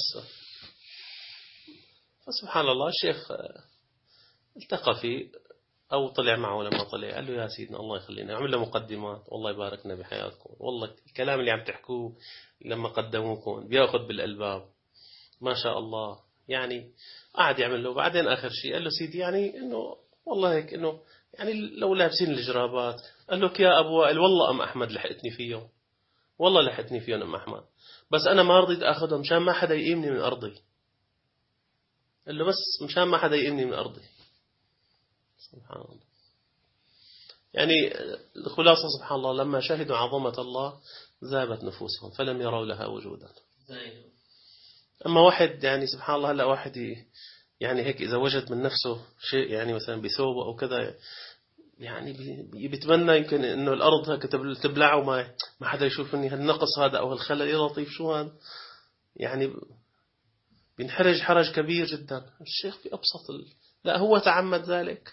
فسبحان الله الشيخ التقى فيه أو طلع معه. لما طلع قال له: يا سيدنا الله يخلينا، عمل له مقدمات، والله يباركنا بحياتكم، والله الكلام اللي عم تحكوه لما قدموكم بياخذ بالألباب ما شاء الله. يعني قعد يعمل له. بعدين آخر شيء قال له: سيدي يعني إنه والله هيك إنه يعني لو لابسين الجرابات. قال له: يا أبو وائل والله أم أحمد لحقتني فيهم، والله لحقتني فيهم أم أحمد، بس أنا ما رضيت أخذهم مشان ما حدا يقيمني من أرضي. قال له: بس مشان ما حدا يقيمني من أرضي. سبحان الله. يعني الخلاصة سبحان الله لما شهدوا عظمة الله ذابت نفوسهم فلم يروا لها وجودا. أما واحد يعني سبحان الله هلا واحد يعني هيك إذا وجد من نفسه شيء يعني مثلا بثوبه أو كذا، يعني بيتمنى يمكن إنه الأرض هيك تبلعه ما حدا يشوفني هالنقص هذا أو هالخلل. يا لطيف شو هذا، يعني بينحرج حرج كبير جدا. الشيخ في أبسط لا هو تعمد ذلك.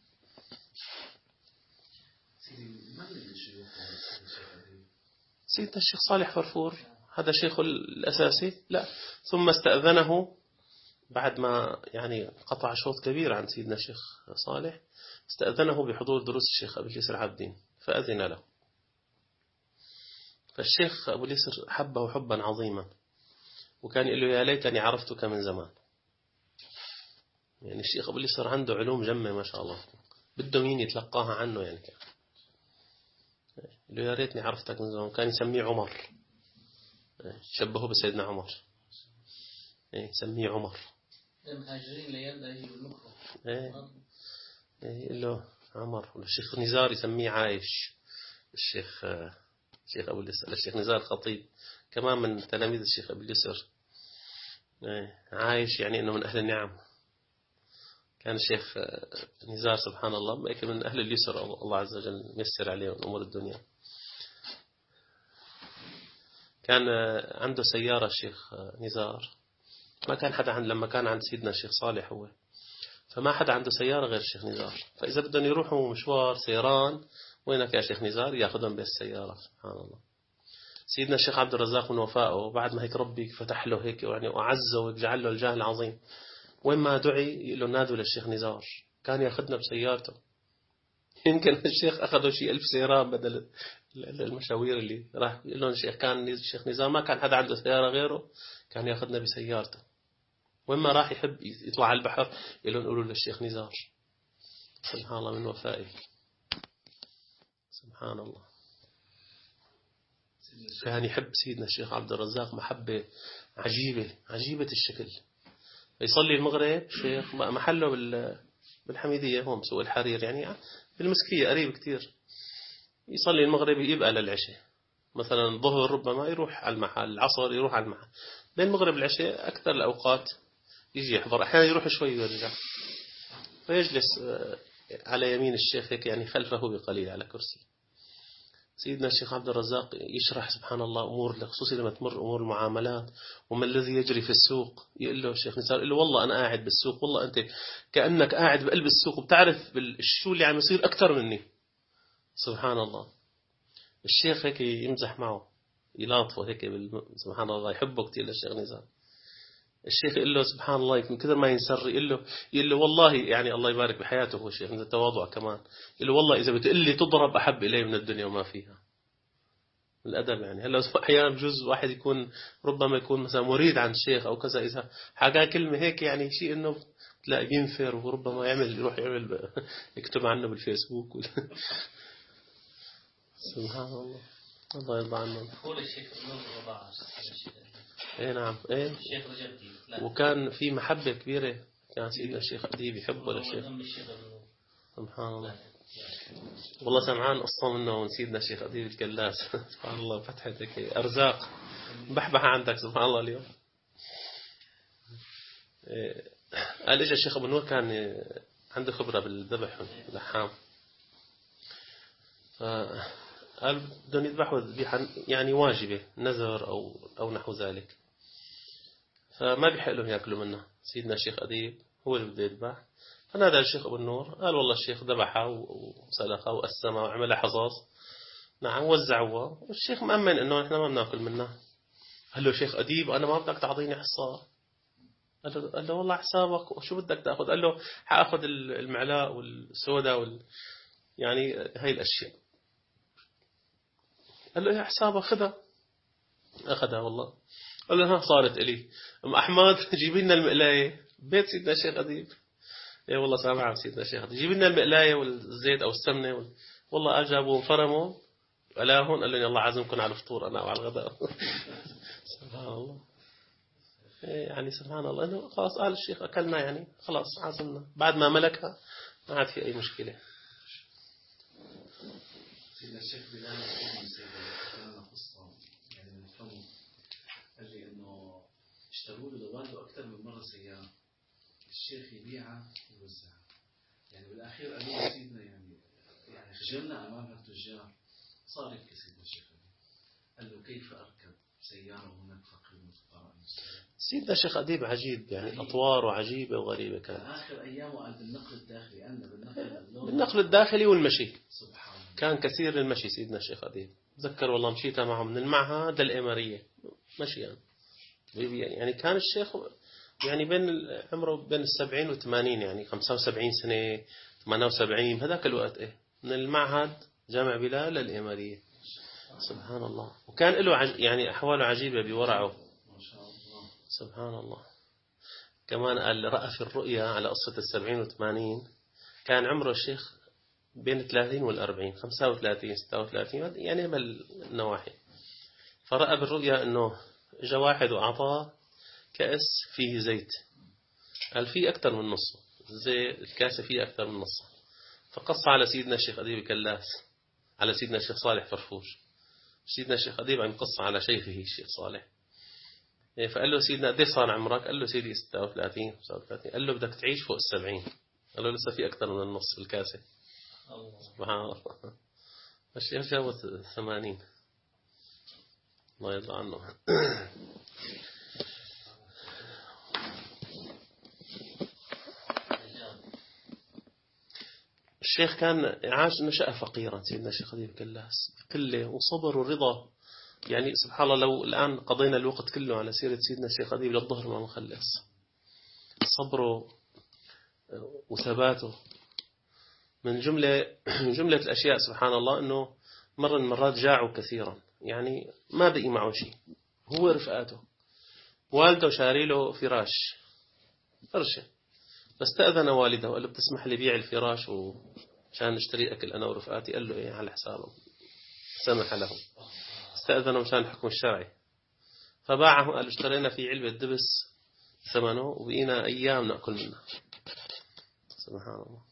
سيدنا الشيخ صالح فرفور هذا شيخه الأساسي. لا ثم استأذنه بعد ما يعني قطع شوط كبير عن سيدنا الشيخ صالح، استأذنه بحضور دروس الشيخ أبو اليسر عابدين فأذن له. فالشيخ أبو اليسر حبه حبا عظيما، وكان يقول له: يا ليتني عرفتك من زمان. يعني الشيخ أبو اليسر عنده علوم جمة ما شاء الله، بده مين يتلقاها عنه. يعني كان يقول له: يا ريتني عرفتك من زمان. كان يسميه عمر، شبهه بسيدنا عمر، يسميه عمر. المهاجرين ليلا يجوا المكرم. يقول له عمر. والشيخ نزار يسميه عايش. الشيخ الشيخ أبو اليسر، الشيخ نزار الخطيب كمان من تلاميذ الشيخ أبو اليسر، عايش يعني إنه من أهل النعم. كان الشيخ نزار سبحان الله من أهل اليسر، الله عز وجل يسر عليه أمور الدنيا. كان عنده سيارة الشيخ نزار، ما كان حدا لما كان عند سيدنا الشيخ صالح هو، فما حدا عنده سيارة غير الشيخ نزار، فإذا بدهم يروحوا مشوار سيران وينك يا شيخ نزار ياخذهم بالسيارة. سبحان الله. سيدنا الشيخ عبد الرزاق من وفائه بعد ما هيك ربي فتح له هيك يعني وعزه وجعل له الجاه العظيم، وين ما دعي يقول له نادوا للشيخ نزار، كان ياخذنا بسيارته. يمكن الشيخ أخذوا شيء 1000 سيارة بدل المشاوير اللي راح يقول لهم الشيخ. كان الشيخ نزار ما كان حدا عنده سيارة غيره، كان ياخذنا بسيارته، وإما راح يحب يطلع على البحر يقول لهم قولوا للشيخ نزار. سبحان الله من وفائه. سبحان الله. كان يحب سيدنا الشيخ عبد الرزاق محبة عجيبة الشكل. يصلي المغرب شيخ محله بالحميدية هون سوق الحرير يعني بالمسكية قريب كتير. يصلي المغرب يبقى للعشاء، مثلا الظهر ربما يروح على المحل، العصر يروح على المحل، بين المغرب والعشاء أكثر الأوقات يجي يحضر، أحيانا يروح شوي ويرجع، فيجلس على يمين الشيخ هيك يعني خلفه بقليل على كرسي. سيدنا الشيخ عبد الرزاق يشرح سبحان الله أمور، خصوصي لما تمر أمور المعاملات وما الذي يجري في السوق. يقول له الشيخ نزار، يقول له والله أنا قاعد بالسوق، والله أنت كأنك قاعد بقلب السوق وبتعرف الشو اللي عم يصير أكثر مني. سبحان الله. الشيخ هيك يمزح معه يلاطفه هيك سبحان الله، يحبه كتير للشيخ نزار. الشيخ يقول له سبحان الله من كثر ما ينسر يقول له والله يعني الله يبارك بحياته هو الشيخ من التواضع كمان. يقول له والله إذا بتقول لي تضرب أحب إلي من الدنيا وما فيها. الأدب يعني. هلا أحيانا بجوز واحد يكون ربما يكون مثلا مريد عن الشيخ أو كذا، إذا حكى كلمة هيك يعني شيء إنه تلاقي بينفر وربما يروح يعمل يكتب عنه بالفيسبوك سبحان الله. الله يرضى عنه. هو الشيخ الرضاعة. ايه نعم ايه. الشيخ رجب. وكان في محبة كبيرة، كان سيدنا الشيخ أديب يحبه للشيخ. سبحان الله. والله سمعان قصة منه من سيدنا الشيخ أديب الكلاس. سبحان الله فتحت هيك أرزاق بحبح عندك سبحان الله اليوم. قال إجا الشيخ أبو نور كان عنده خبرة بالذبح اللحام، فقال بدهم يذبحوا ذبيحة يعني واجبة نذر أو نحو ذلك، فما بيحق لهم يأكلوا منها. سيدنا الشيخ أديب هو اللي بده يذبح، فنادى الشيخ أبو النور قال والله الشيخ ذبحها وسلخها وقسمها وعملها حصص، نعم وزعوها، والشيخ مأمن إنه نحن ما بناكل منها. قال له شيخ أديب أنا ما بدك تعطيني حصة. قال له والله حسابك وشو بدك تأخذ. قال له حأخذ المعلاء والسودا يعني هاي الأشياء. قال له يا حسابك خذها. أخذها والله. قال له ها صارت إلي أم أحمد جيبي لنا المقلاية بيت سيدنا الشيخ أديب. إيه والله سامع سيدنا الشيخ جيبي لنا المقلاية والزيت أو السمنة والله أجابوا وفرموا ولا هون. قال له الله عازمكم على الفطور أنا وعلى الغداء. سبحان الله. يعني سبحان الله إنه خلاص قال الشيخ أكلنا يعني خلاص عازمنا، بعد ما ملكها ما عاد في أي مشكلة. سيدنا الشيخ بلال كان قصة يعني من فمه، قال لي إنه اشتروا له لوالده أكثر من مرة سيارة، الشيخ يبيعها ويوزعها، يعني بالأخير قال له سيدنا يعني خجلنا أمام التجار، صار يبكي سيدنا الشيخ. قال له كيف أركب سيارة وهناك فقير وفقراء؟ سيدنا الشيخ أديب عجيب يعني أطواره عجيبة وغريبة كانت. آخر أيامه قال بالنقل الداخلي، أنا بالنقل الداخلي والمشي. سبحان الله. كان كثير المشي سيدنا الشيخ أديب. تذكر والله مشيتها معه من المعهد للإمارية مشيا يعني كان الشيخ يعني عمره بين 70 و80 يعني 75 سنة 78 هذاك الوقت من المعهد جامع بلال للإمارية. سبحان الله. وكان له يعني أحواله عجيبة بورعه. سبحان الله. كمان قال رأى في الرؤيا على قصة 70 و80 كان عمره الشيخ بين 30 وال40 35 36 يعني بالنواحي. فرأى بالرؤيا أنه جاء واحد وأعطاه كأس فيه زيت، قال فيه أكثر من نصه، زي الكاسة فيه أكثر من نصه. فقص على سيدنا الشيخ أديب كلاس على سيدنا الشيخ صالح فرفوش، سيدنا الشيخ أديب عم يقص على شيخه الشيخ صالح. فقال له سيدنا قديش صار عمرك؟ قال له سيدي 36 35. قال له بدك تعيش فوق 70. قال له لسه في أكثر من النص في الكاسة. سبحان الله. الشيخ جاوز 80. الله يرضى عنه. الشيخ كان عاش نشأ فقيرا سيدنا الشيخ أديب كلاس كله وصبر ورضا. يعني سبحان الله لو الآن قضينا الوقت كله على سيرة سيدنا الشيخ أديب للظهر ما نخلص. صبره وثباته من جملة الأشياء سبحان الله أنه مرة من المرات جاعوا كثيرا، يعني ما بقي معه شيء هو رفقاته. والده شاري له فراش فرشة، فاستأذن والده وقال له بتسمح لي بيع الفراش وشان نشتري أكل أنا ورفقاتي؟ قال له إيه على حسابه، سمح له. استأذنه مشان الحكم الشرعي فباعه، قال اشترينا في علبة دبس ثمنه وبقينا أيام نأكل منه. سبحان الله.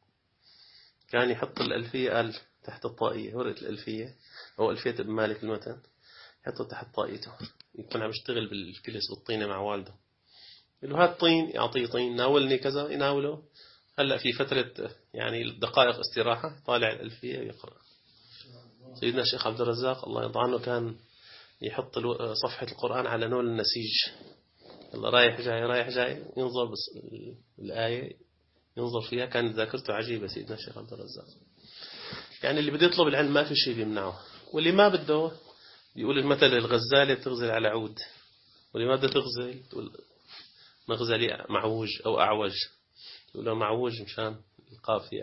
كان يحط الألفية قال تحت الطاقية، ورقة الألفية أو ألفية ابن مالك المتن يحطه تحت طاقيته، يكون عم يشتغل بالكلس والطينة مع والده. يقول له هات طين، يعطيه طين، ناولني كذا يناوله. هلأ في فترة يعني دقائق استراحة طالع الألفية ويقرأ. سيدنا الشيخ عبد الرزاق الله يرضى عنه كان يحط صفحة القرآن على نول النسيج، الله رايح جاي رايح جاي ينظر بس الآية ينظر فيها. كانت ذاكرته عجيبة سيدنا الشيخ عبد الرزاق. يعني اللي بده يطلب العلم ما في شيء بيمنعه، واللي ما بده بيقول المثل الغزالة بتغزل على عود، واللي ما بده تغزل تقول مغزلي معوج أو أعوج، تقول له معوج مشان القافية.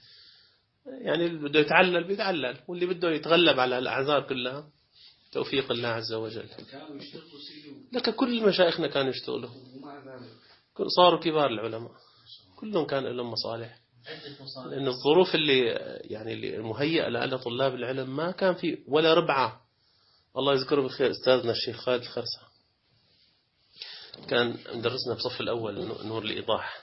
يعني اللي بده يتعلل بيتعلل، واللي بده يتغلب على الأعذار كلها توفيق الله عز وجل. كانوا يشتغلوا سيدي لك كل مشايخنا كانوا يشتغلوا ومع ذلك صاروا كبار العلماء، كلهم كان لهم مصالح. لأن الظروف اللي يعني اللي المهيئة لأن طلاب العلم ما كان في ولا ربعة. الله يذكره بالخير أستاذنا الشيخ خالد الخرسة كان درسنا بصف الأول نور الإيضاح،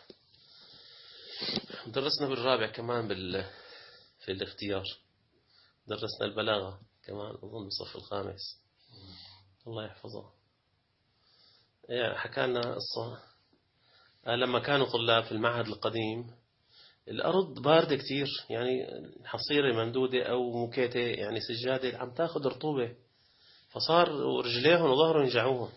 درسنا بالرابع كمان في الاختيار، درسنا البلاغة كمان أظن بالصف الخامس الله يحفظه. حكى لنا قصة لما كانوا طلاب في المعهد القديم الأرض باردة كتير، يعني حصيرة ممدودة أو مكيتة يعني سجادة عم تاخد رطوبة، فصار رجليهم وظهرهم ينجعوهم.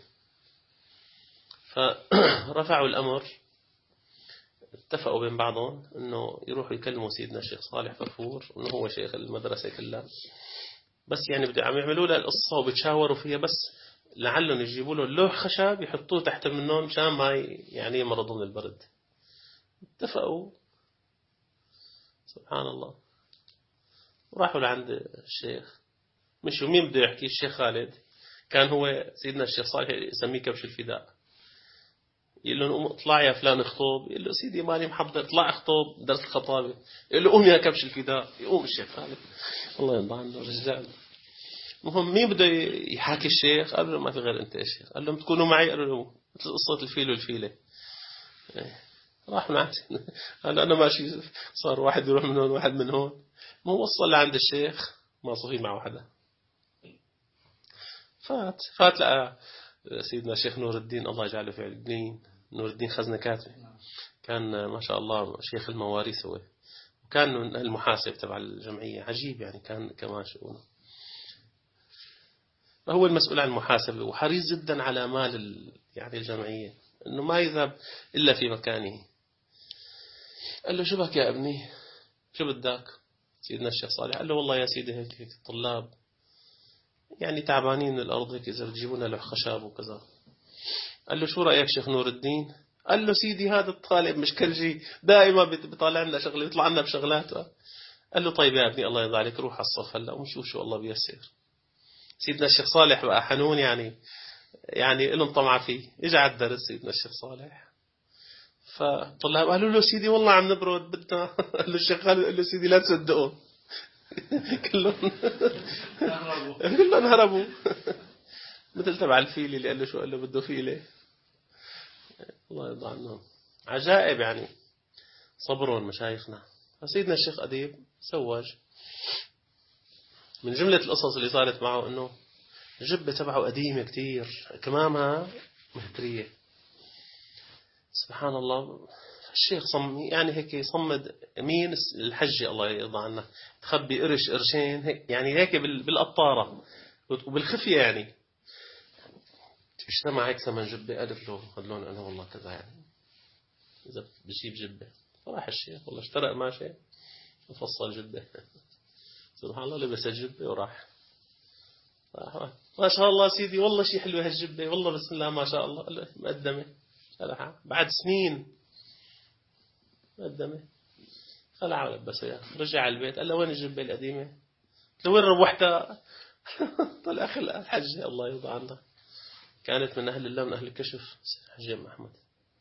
فرفعوا الأمر، اتفقوا بين بعضهم أنه يروحوا يكلموا سيدنا الشيخ صالح فرفور أنه هو شيخ المدرسة كلها، بس يعني بدي عم يعملوا له القصة وبتشاوروا فيها، بس لعلهم يجيبوا له لوح خشب يحطوه تحت منهم مشان ما يعني يمرضوا من البرد. اتفقوا سبحان الله، وراحوا لعند الشيخ. مشوا مين بده يحكي؟ الشيخ خالد كان هو سيدنا الشيخ صالح يسميه كبش الفداء. يقول له اطلع يا فلان اخطب، يقول له سيدي ماني محضر، اطلع اخطب درس الخطابة. يقول له قوم يا كبش الفداء، يقوم الشيخ خالد الله يرضى عنه رجال. المهم مين بده يحاكي الشيخ؟ قال له ما في غير انت يا شيخ. قال لهم تكونوا معي؟ قالوا له مثل قصة الفيل والفيلة. راح معه قال انا ماشي، صار واحد يروح من هون واحد من هون، ما وصل لعند الشيخ ما صفي معه حدا. فات لقى سيدنا الشيخ نور الدين الله يجعله في عليين، نور الدين خزنة كاتبه، كان ما شاء الله شيخ المواريث هو، وكان المحاسب تبع الجمعية، عجيب يعني كان كمان شؤونه. فهو المسؤول عن المحاسبة وحريص جدا على مال يعني الجمعية انه ما يذهب الا في مكانه. قال له شو بك يا ابني؟ شو بدك؟ سيدنا الشيخ صالح قال له والله يا سيدي هيك الطلاب يعني تعبانين من الأرض هيك إذا بتجيبونا له خشب وكذا. قال له شو رأيك شيخ نور الدين؟ قال له سيدي هذا الطالب مش كل شيء دائما بيطلع لنا شغله يطلع لنا بشغلاته. قال له طيب يا ابني الله يرضى عليك روح على الصف هلا ونشوف شو الله بيسر. سيدنا الشيخ صالح بقى حنون يعني لهم طمع فيه. اجى على الدرس سيدنا الشيخ صالح، فالطلاب قالوا له سيدي والله عم نبرد بدنا. قال له الشيخ خالد قال له سيدي لا تصدقوا كلهم هربوا مثل تبع الفيل اللي قال له شو؟ قال له بده فيله. الله يرضى عنهم، عجائب يعني صبرهم مشايخنا. فسيدنا الشيخ أديب زوج من جملة القصص اللي صارت معه أنه الجبة تبعه قديمة كتير، كمامها مهترية. سبحان الله. الشيخ يعني هيك يصمد مين الحجة الله يرضى عنه، تخبي قرش قرشين هيك يعني هيك بالقطارة وبالخفية يعني. اجتمع هيك ثمن جبة، قالت له خذلون أنا والله كذا يعني إذا بجيب جبة. فراح الشيخ والله اشترى قماشة وفصل جبة. سبحان الله لبس الجبة وراح. ما شاء الله سيدي والله شيء حلوة هالجبة والله بسم الله ما شاء الله. قال له مقدمة بعد سنين مقدمة. خلع ولبسها رجع على البيت. قال له وين الجبة القديمة؟ قال له وين روحتها؟ طلع خلق الحجة الله يرضى عنها، كانت من أهل الله من أهل الكشف حجة محمد.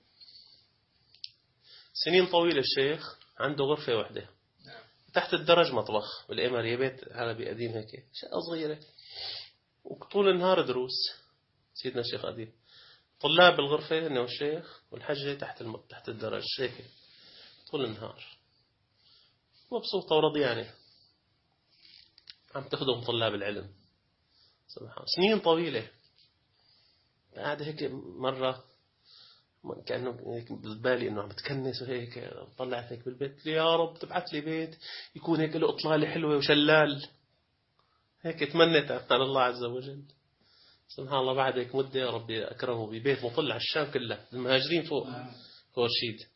سنين طويلة الشيخ عنده غرفة واحدة تحت الدرج مطبخ بالإمارية، بيت عربي قديم هيك شقة صغيرة، وطول النهار دروس سيدنا الشيخ أديب. طلاب بالغرفة إنه الشيخ والحجة تحت الدرج هيك طول النهار، مبسوطة ورضيانة عم تخدم طلاب العلم. سبحان سنين طويلة. قاعد هيك مرة كأنه هيك ببالي إنه عم بتكنس وهيك طلعت هيك بالبيت يا رب تبعت لي بيت يكون هيك له إطلالة حلوة وشلال هيك تمنيت على الله عز وجل. سبحان الله بعد هيك مدة يا ربي أكرمه ببيت مطل على الشام كله، المهاجرين فوق رشيد.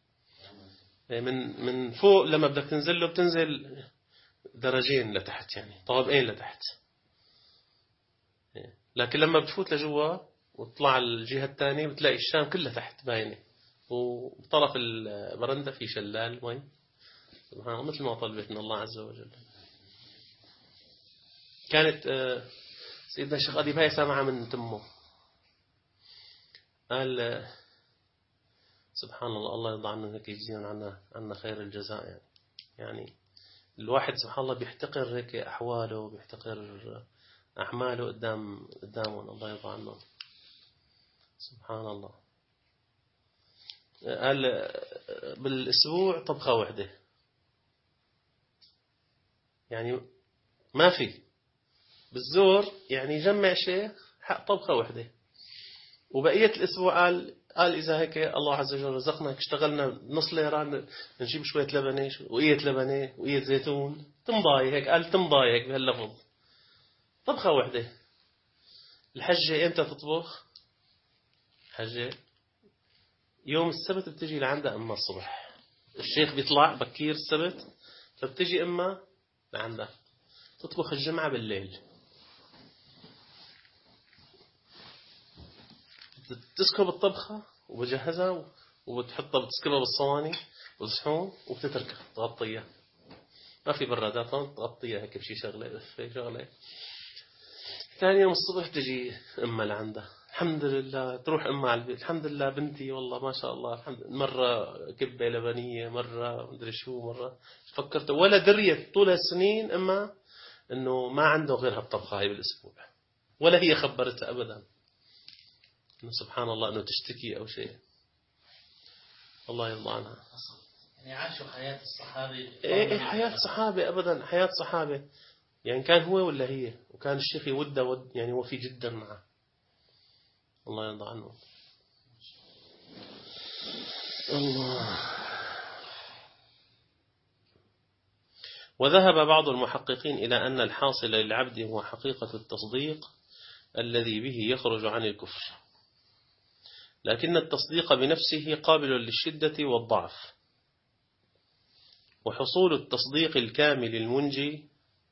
من فوق لما بدك تنزل له بتنزل درجين لتحت يعني طابقين لتحت، لكن لما بتفوت لجوا وتطلع الجهة الثانية بتلاقي الشام كلها تحت باينة، وبطرف البرندة في شلال مي. سبحان الله مثل ما طلبت من الله عز وجل. كانت سيدنا الشيخ أديب هاي سامعة من تمه، قال سبحان الله الله يرضى عنه هيك يجزينا عنا خير الجزاء يعني الواحد سبحان الله بيحتقر هيك أحواله بيحتقر أعماله قدامهم الله يرضى عنه. سبحان الله. قال بالأسبوع طبخة واحدة يعني ما في بالزور يعني يجمع شيخ حق طبخة واحدة، وبقية الأسبوع قال إذا هيك الله عز وجل رزقنا اشتغلنا نص ليرة نجيب شوية لبنة وقية لبنة وقية زيتون تمضاي هيك، قال تمضاي هيك بهاللفظ طبخة واحدة. الحجة إمتى تطبخ؟ حجة يوم السبت بتجي لعندها أما الصبح، الشيخ بيطلع بكير السبت فبتجي أما لعندها تطبخ الجمعة بالليل، تسكب الطبخة وبجهزها وبتحطها بتسكبها بالصواني وتصحون وبتتركها تغطيها، ما في برادات تغطيها هيك بشي شغلة شغلة. ثاني يوم الصبح تجي أمها لعندها الحمد لله، تروح أمها على البيت الحمد لله بنتي والله ما شاء الله الحمد لله. مرة كبة لبنية مرة مدري شو مرة فكرت ولا دريت طول السنين أما إنه ما عنده غير هالطبخة هاي بالأسبوع، ولا هي خبرتها أبدا إنه سبحان الله إنه تشتكي أو شيء. الله يرضى عنها. يعني عاشوا حياة الصحابة. إيه حياة صحابة أبدا، حياة صحابة يعني كان هو ولا هي، وكان الشيخ يوده يعني وفي جدا معه. الله يرضى عنه. الله. وذهب بعض المحققين إلى أن الحاصل للعبد هو حقيقة التصديق الذي به يخرج عن الكفر، لكن التصديق بنفسه قابل للشدة والضعف، وحصول التصديق الكامل المنجي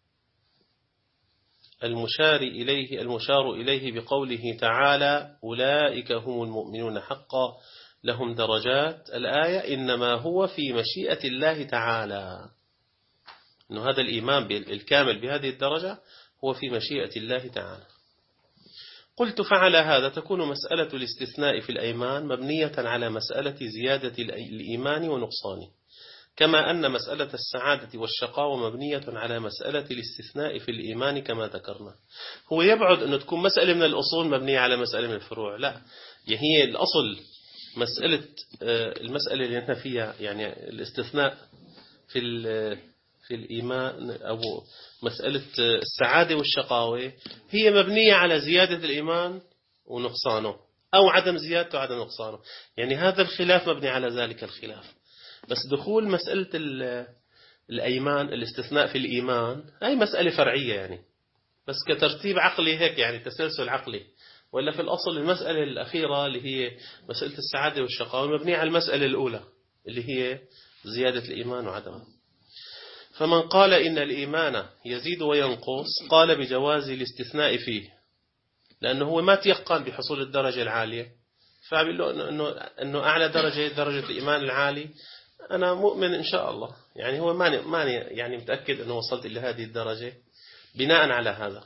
المشار إليه بقوله تعالى أولئك هم المؤمنون حقا لهم درجات الآية إنما هو في مشيئة الله تعالى، إنه هذا الإيمان الكامل بهذه الدرجة هو في مشيئة الله تعالى. قلت فعلى هذا تكون مسألة الاستثناء في الأيمان مبنية على مسألة زيادة الإيمان ونقصانه، كما أن مسألة السعادة والشقاء مبنية على مسألة الاستثناء في الإيمان كما ذكرنا. هو يبعد أن تكون مسألة من الأصول مبنية على مسألة من الفروع، لا هي الأصل المسألة اللي نحن فيها يعني الاستثناء في الإيمان أو مسألة السعادة والشقاوة هي مبنية على زيادة الإيمان ونقصانه أو عدم زيادته وعدم نقصانه. يعني هذا الخلاف مبني على ذلك الخلاف. بس دخول مسألة الأيمان الاستثناء في الإيمان هي مسألة فرعية يعني، بس كترتيب عقلي هيك يعني تسلسل عقلي. ولا في الأصل المسألة الأخيرة اللي هي مسألة السعادة والشقاوة مبنية على المسألة الأولى اللي هي زيادة الإيمان وعدمه. فمن قال إن الإيمان يزيد وينقص قال بجواز الاستثناء فيه، لأنه هو ما تيقن بحصول الدرجة العالية، فبيقول له إنه أعلى درجة الإيمان العالي أنا مؤمن إن شاء الله، يعني هو ماني يعني متأكد إنه وصلت إلى هذه الدرجة بناء على هذا.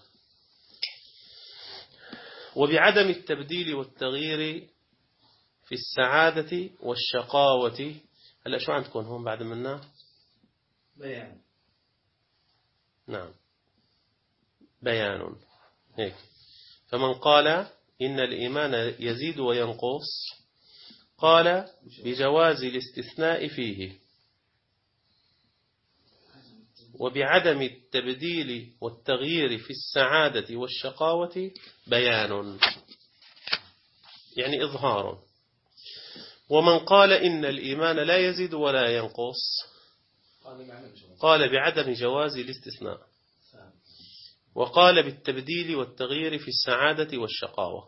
وبعدم التبديل والتغيير في السعادة والشقاوة. هلأ شو عندكم هون بعد منا؟ بيان. نعم بيان هيك. فمن قال إن الإيمان يزيد وينقص قال بجواز الاستثناء فيه وبعدم التبديل والتغيير في السعادة والشقاوة بيان، يعني إظهار. ومن قال إن الإيمان لا يزيد ولا ينقص قال بعدم جواز الاستثناء وقال بالتبديل والتغيير في السعادة والشقاوة.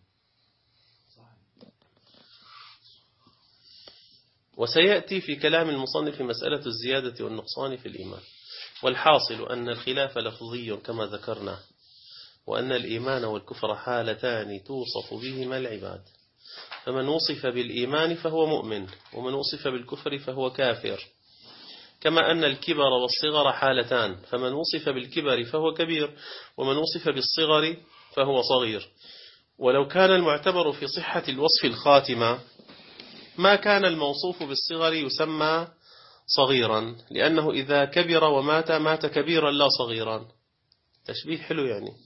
وسيأتي في كلام المصنف في مسألة الزيادة والنقصان في الإيمان. والحاصل أن الخلاف لفظي كما ذكرنا، وأن الإيمان والكفر حالتان توصف بهما العباد، فمن وصف بالإيمان فهو مؤمن، ومن وصف بالكفر فهو كافر. كما أن الكبر والصغر حالتان، فمن وصف بالكبر فهو كبير، ومن وصف بالصغر فهو صغير. ولو كان المعتبر في صحة الوصف الخاتمة ما كان الموصوف بالصغر يسمى صغيرا، لأنه إذا كبر ومات مات كبيرا لا صغيرا. تشبيه حلو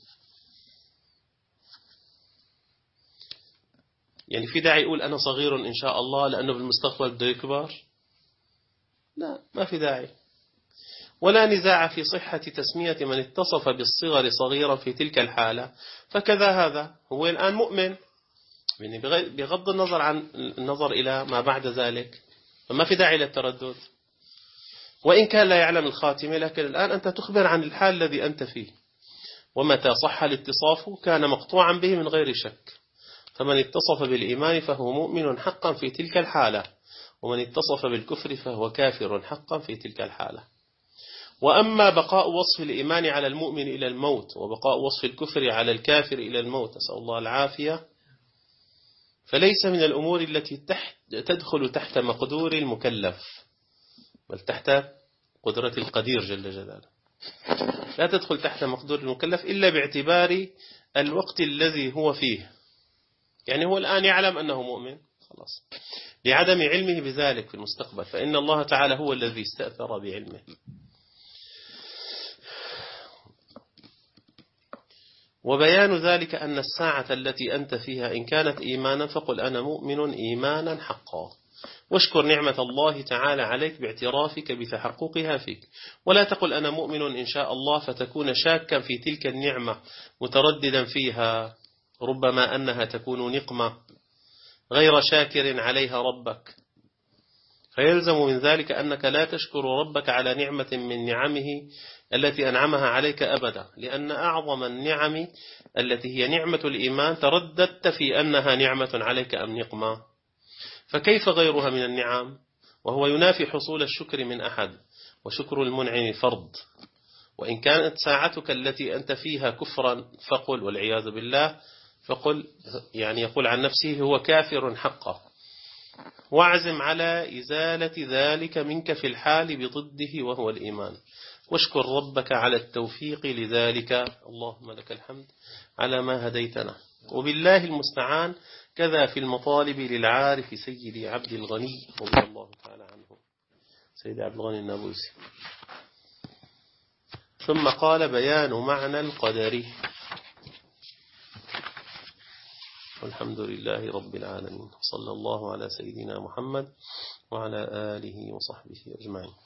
يعني في داعي يقول أنا صغير إن شاء الله لأنه بالمستقبل بده يكبر؟ لا، ما في داعي. ولا نزاع في صحة تسمية من اتصف بالصغر صغيرا في تلك الحالة، فكذا هذا هو الآن مؤمن، يعني بغض النظر عن النظر إلى ما بعد ذلك، فما في داعي للتردد. وإن كان لا يعلم الخاتمة، لكن الآن أنت تخبر عن الحال الذي أنت فيه، ومتى صح الاتصاف كان مقطوعا به من غير شك. فمن اتصف بالإيمان فهو مؤمن حقا في تلك الحالة، ومن اتصف بالكفر فهو كافر حقا في تلك الحالة. وأما بقاء وصف الإيمان على المؤمن إلى الموت وبقاء وصف الكفر على الكافر إلى الموت، أسأل الله العافية، فليس من الأمور التي تدخل تحت مقدور المكلف، بل تحت قدرة القدير جل جلاله. لا تدخل تحت مقدور المكلف إلا باعتبار الوقت الذي هو فيه. يعني هو الآن يعلم أنه مؤمن خلاص، لعدم علمه بذلك في المستقبل، فإن الله تعالى هو الذي استأثر بعلمه. وبيان ذلك أن الساعة التي أنت فيها إن كانت إيمانا فقل أنا مؤمن إيمانا حقا، واشكر نعمة الله تعالى عليك باعترافك بتحققها فيك، ولا تقل أنا مؤمن إن شاء الله فتكون شاكا في تلك النعمة مترددا فيها، ربما أنها تكون نقمة غير شاكر عليها ربك، فيلزم من ذلك أنك لا تشكر ربك على نعمة من نعمه التي أنعمها عليك أبدا، لأن أعظم النعم التي هي نعمة الإيمان ترددت في أنها نعمة عليك أم نقمة، فكيف غيرها من النعم؟ وهو ينافي حصول الشكر من أحد، وشكر المنعم فرض. وإن كانت ساعتك التي أنت فيها كفرا فقل والعياذ بالله، فقل يعني يقول عن نفسه هو كافر حقا، واعزم على إزالة ذلك منك في الحال بضده وهو الإيمان، واشكر ربك على التوفيق لذلك، اللهم لك الحمد على ما هديتنا، وبالله المستعان. كذا في المطالب للعارف سيدي عبد الغني رضي الله تعالى عنه، سيدي عبد الغني النابلسي. ثم قال بيان معنى القدر. والحمد لله رب العالمين، صلى الله على سيدنا محمد وعلى آله وصحبه أجمعين.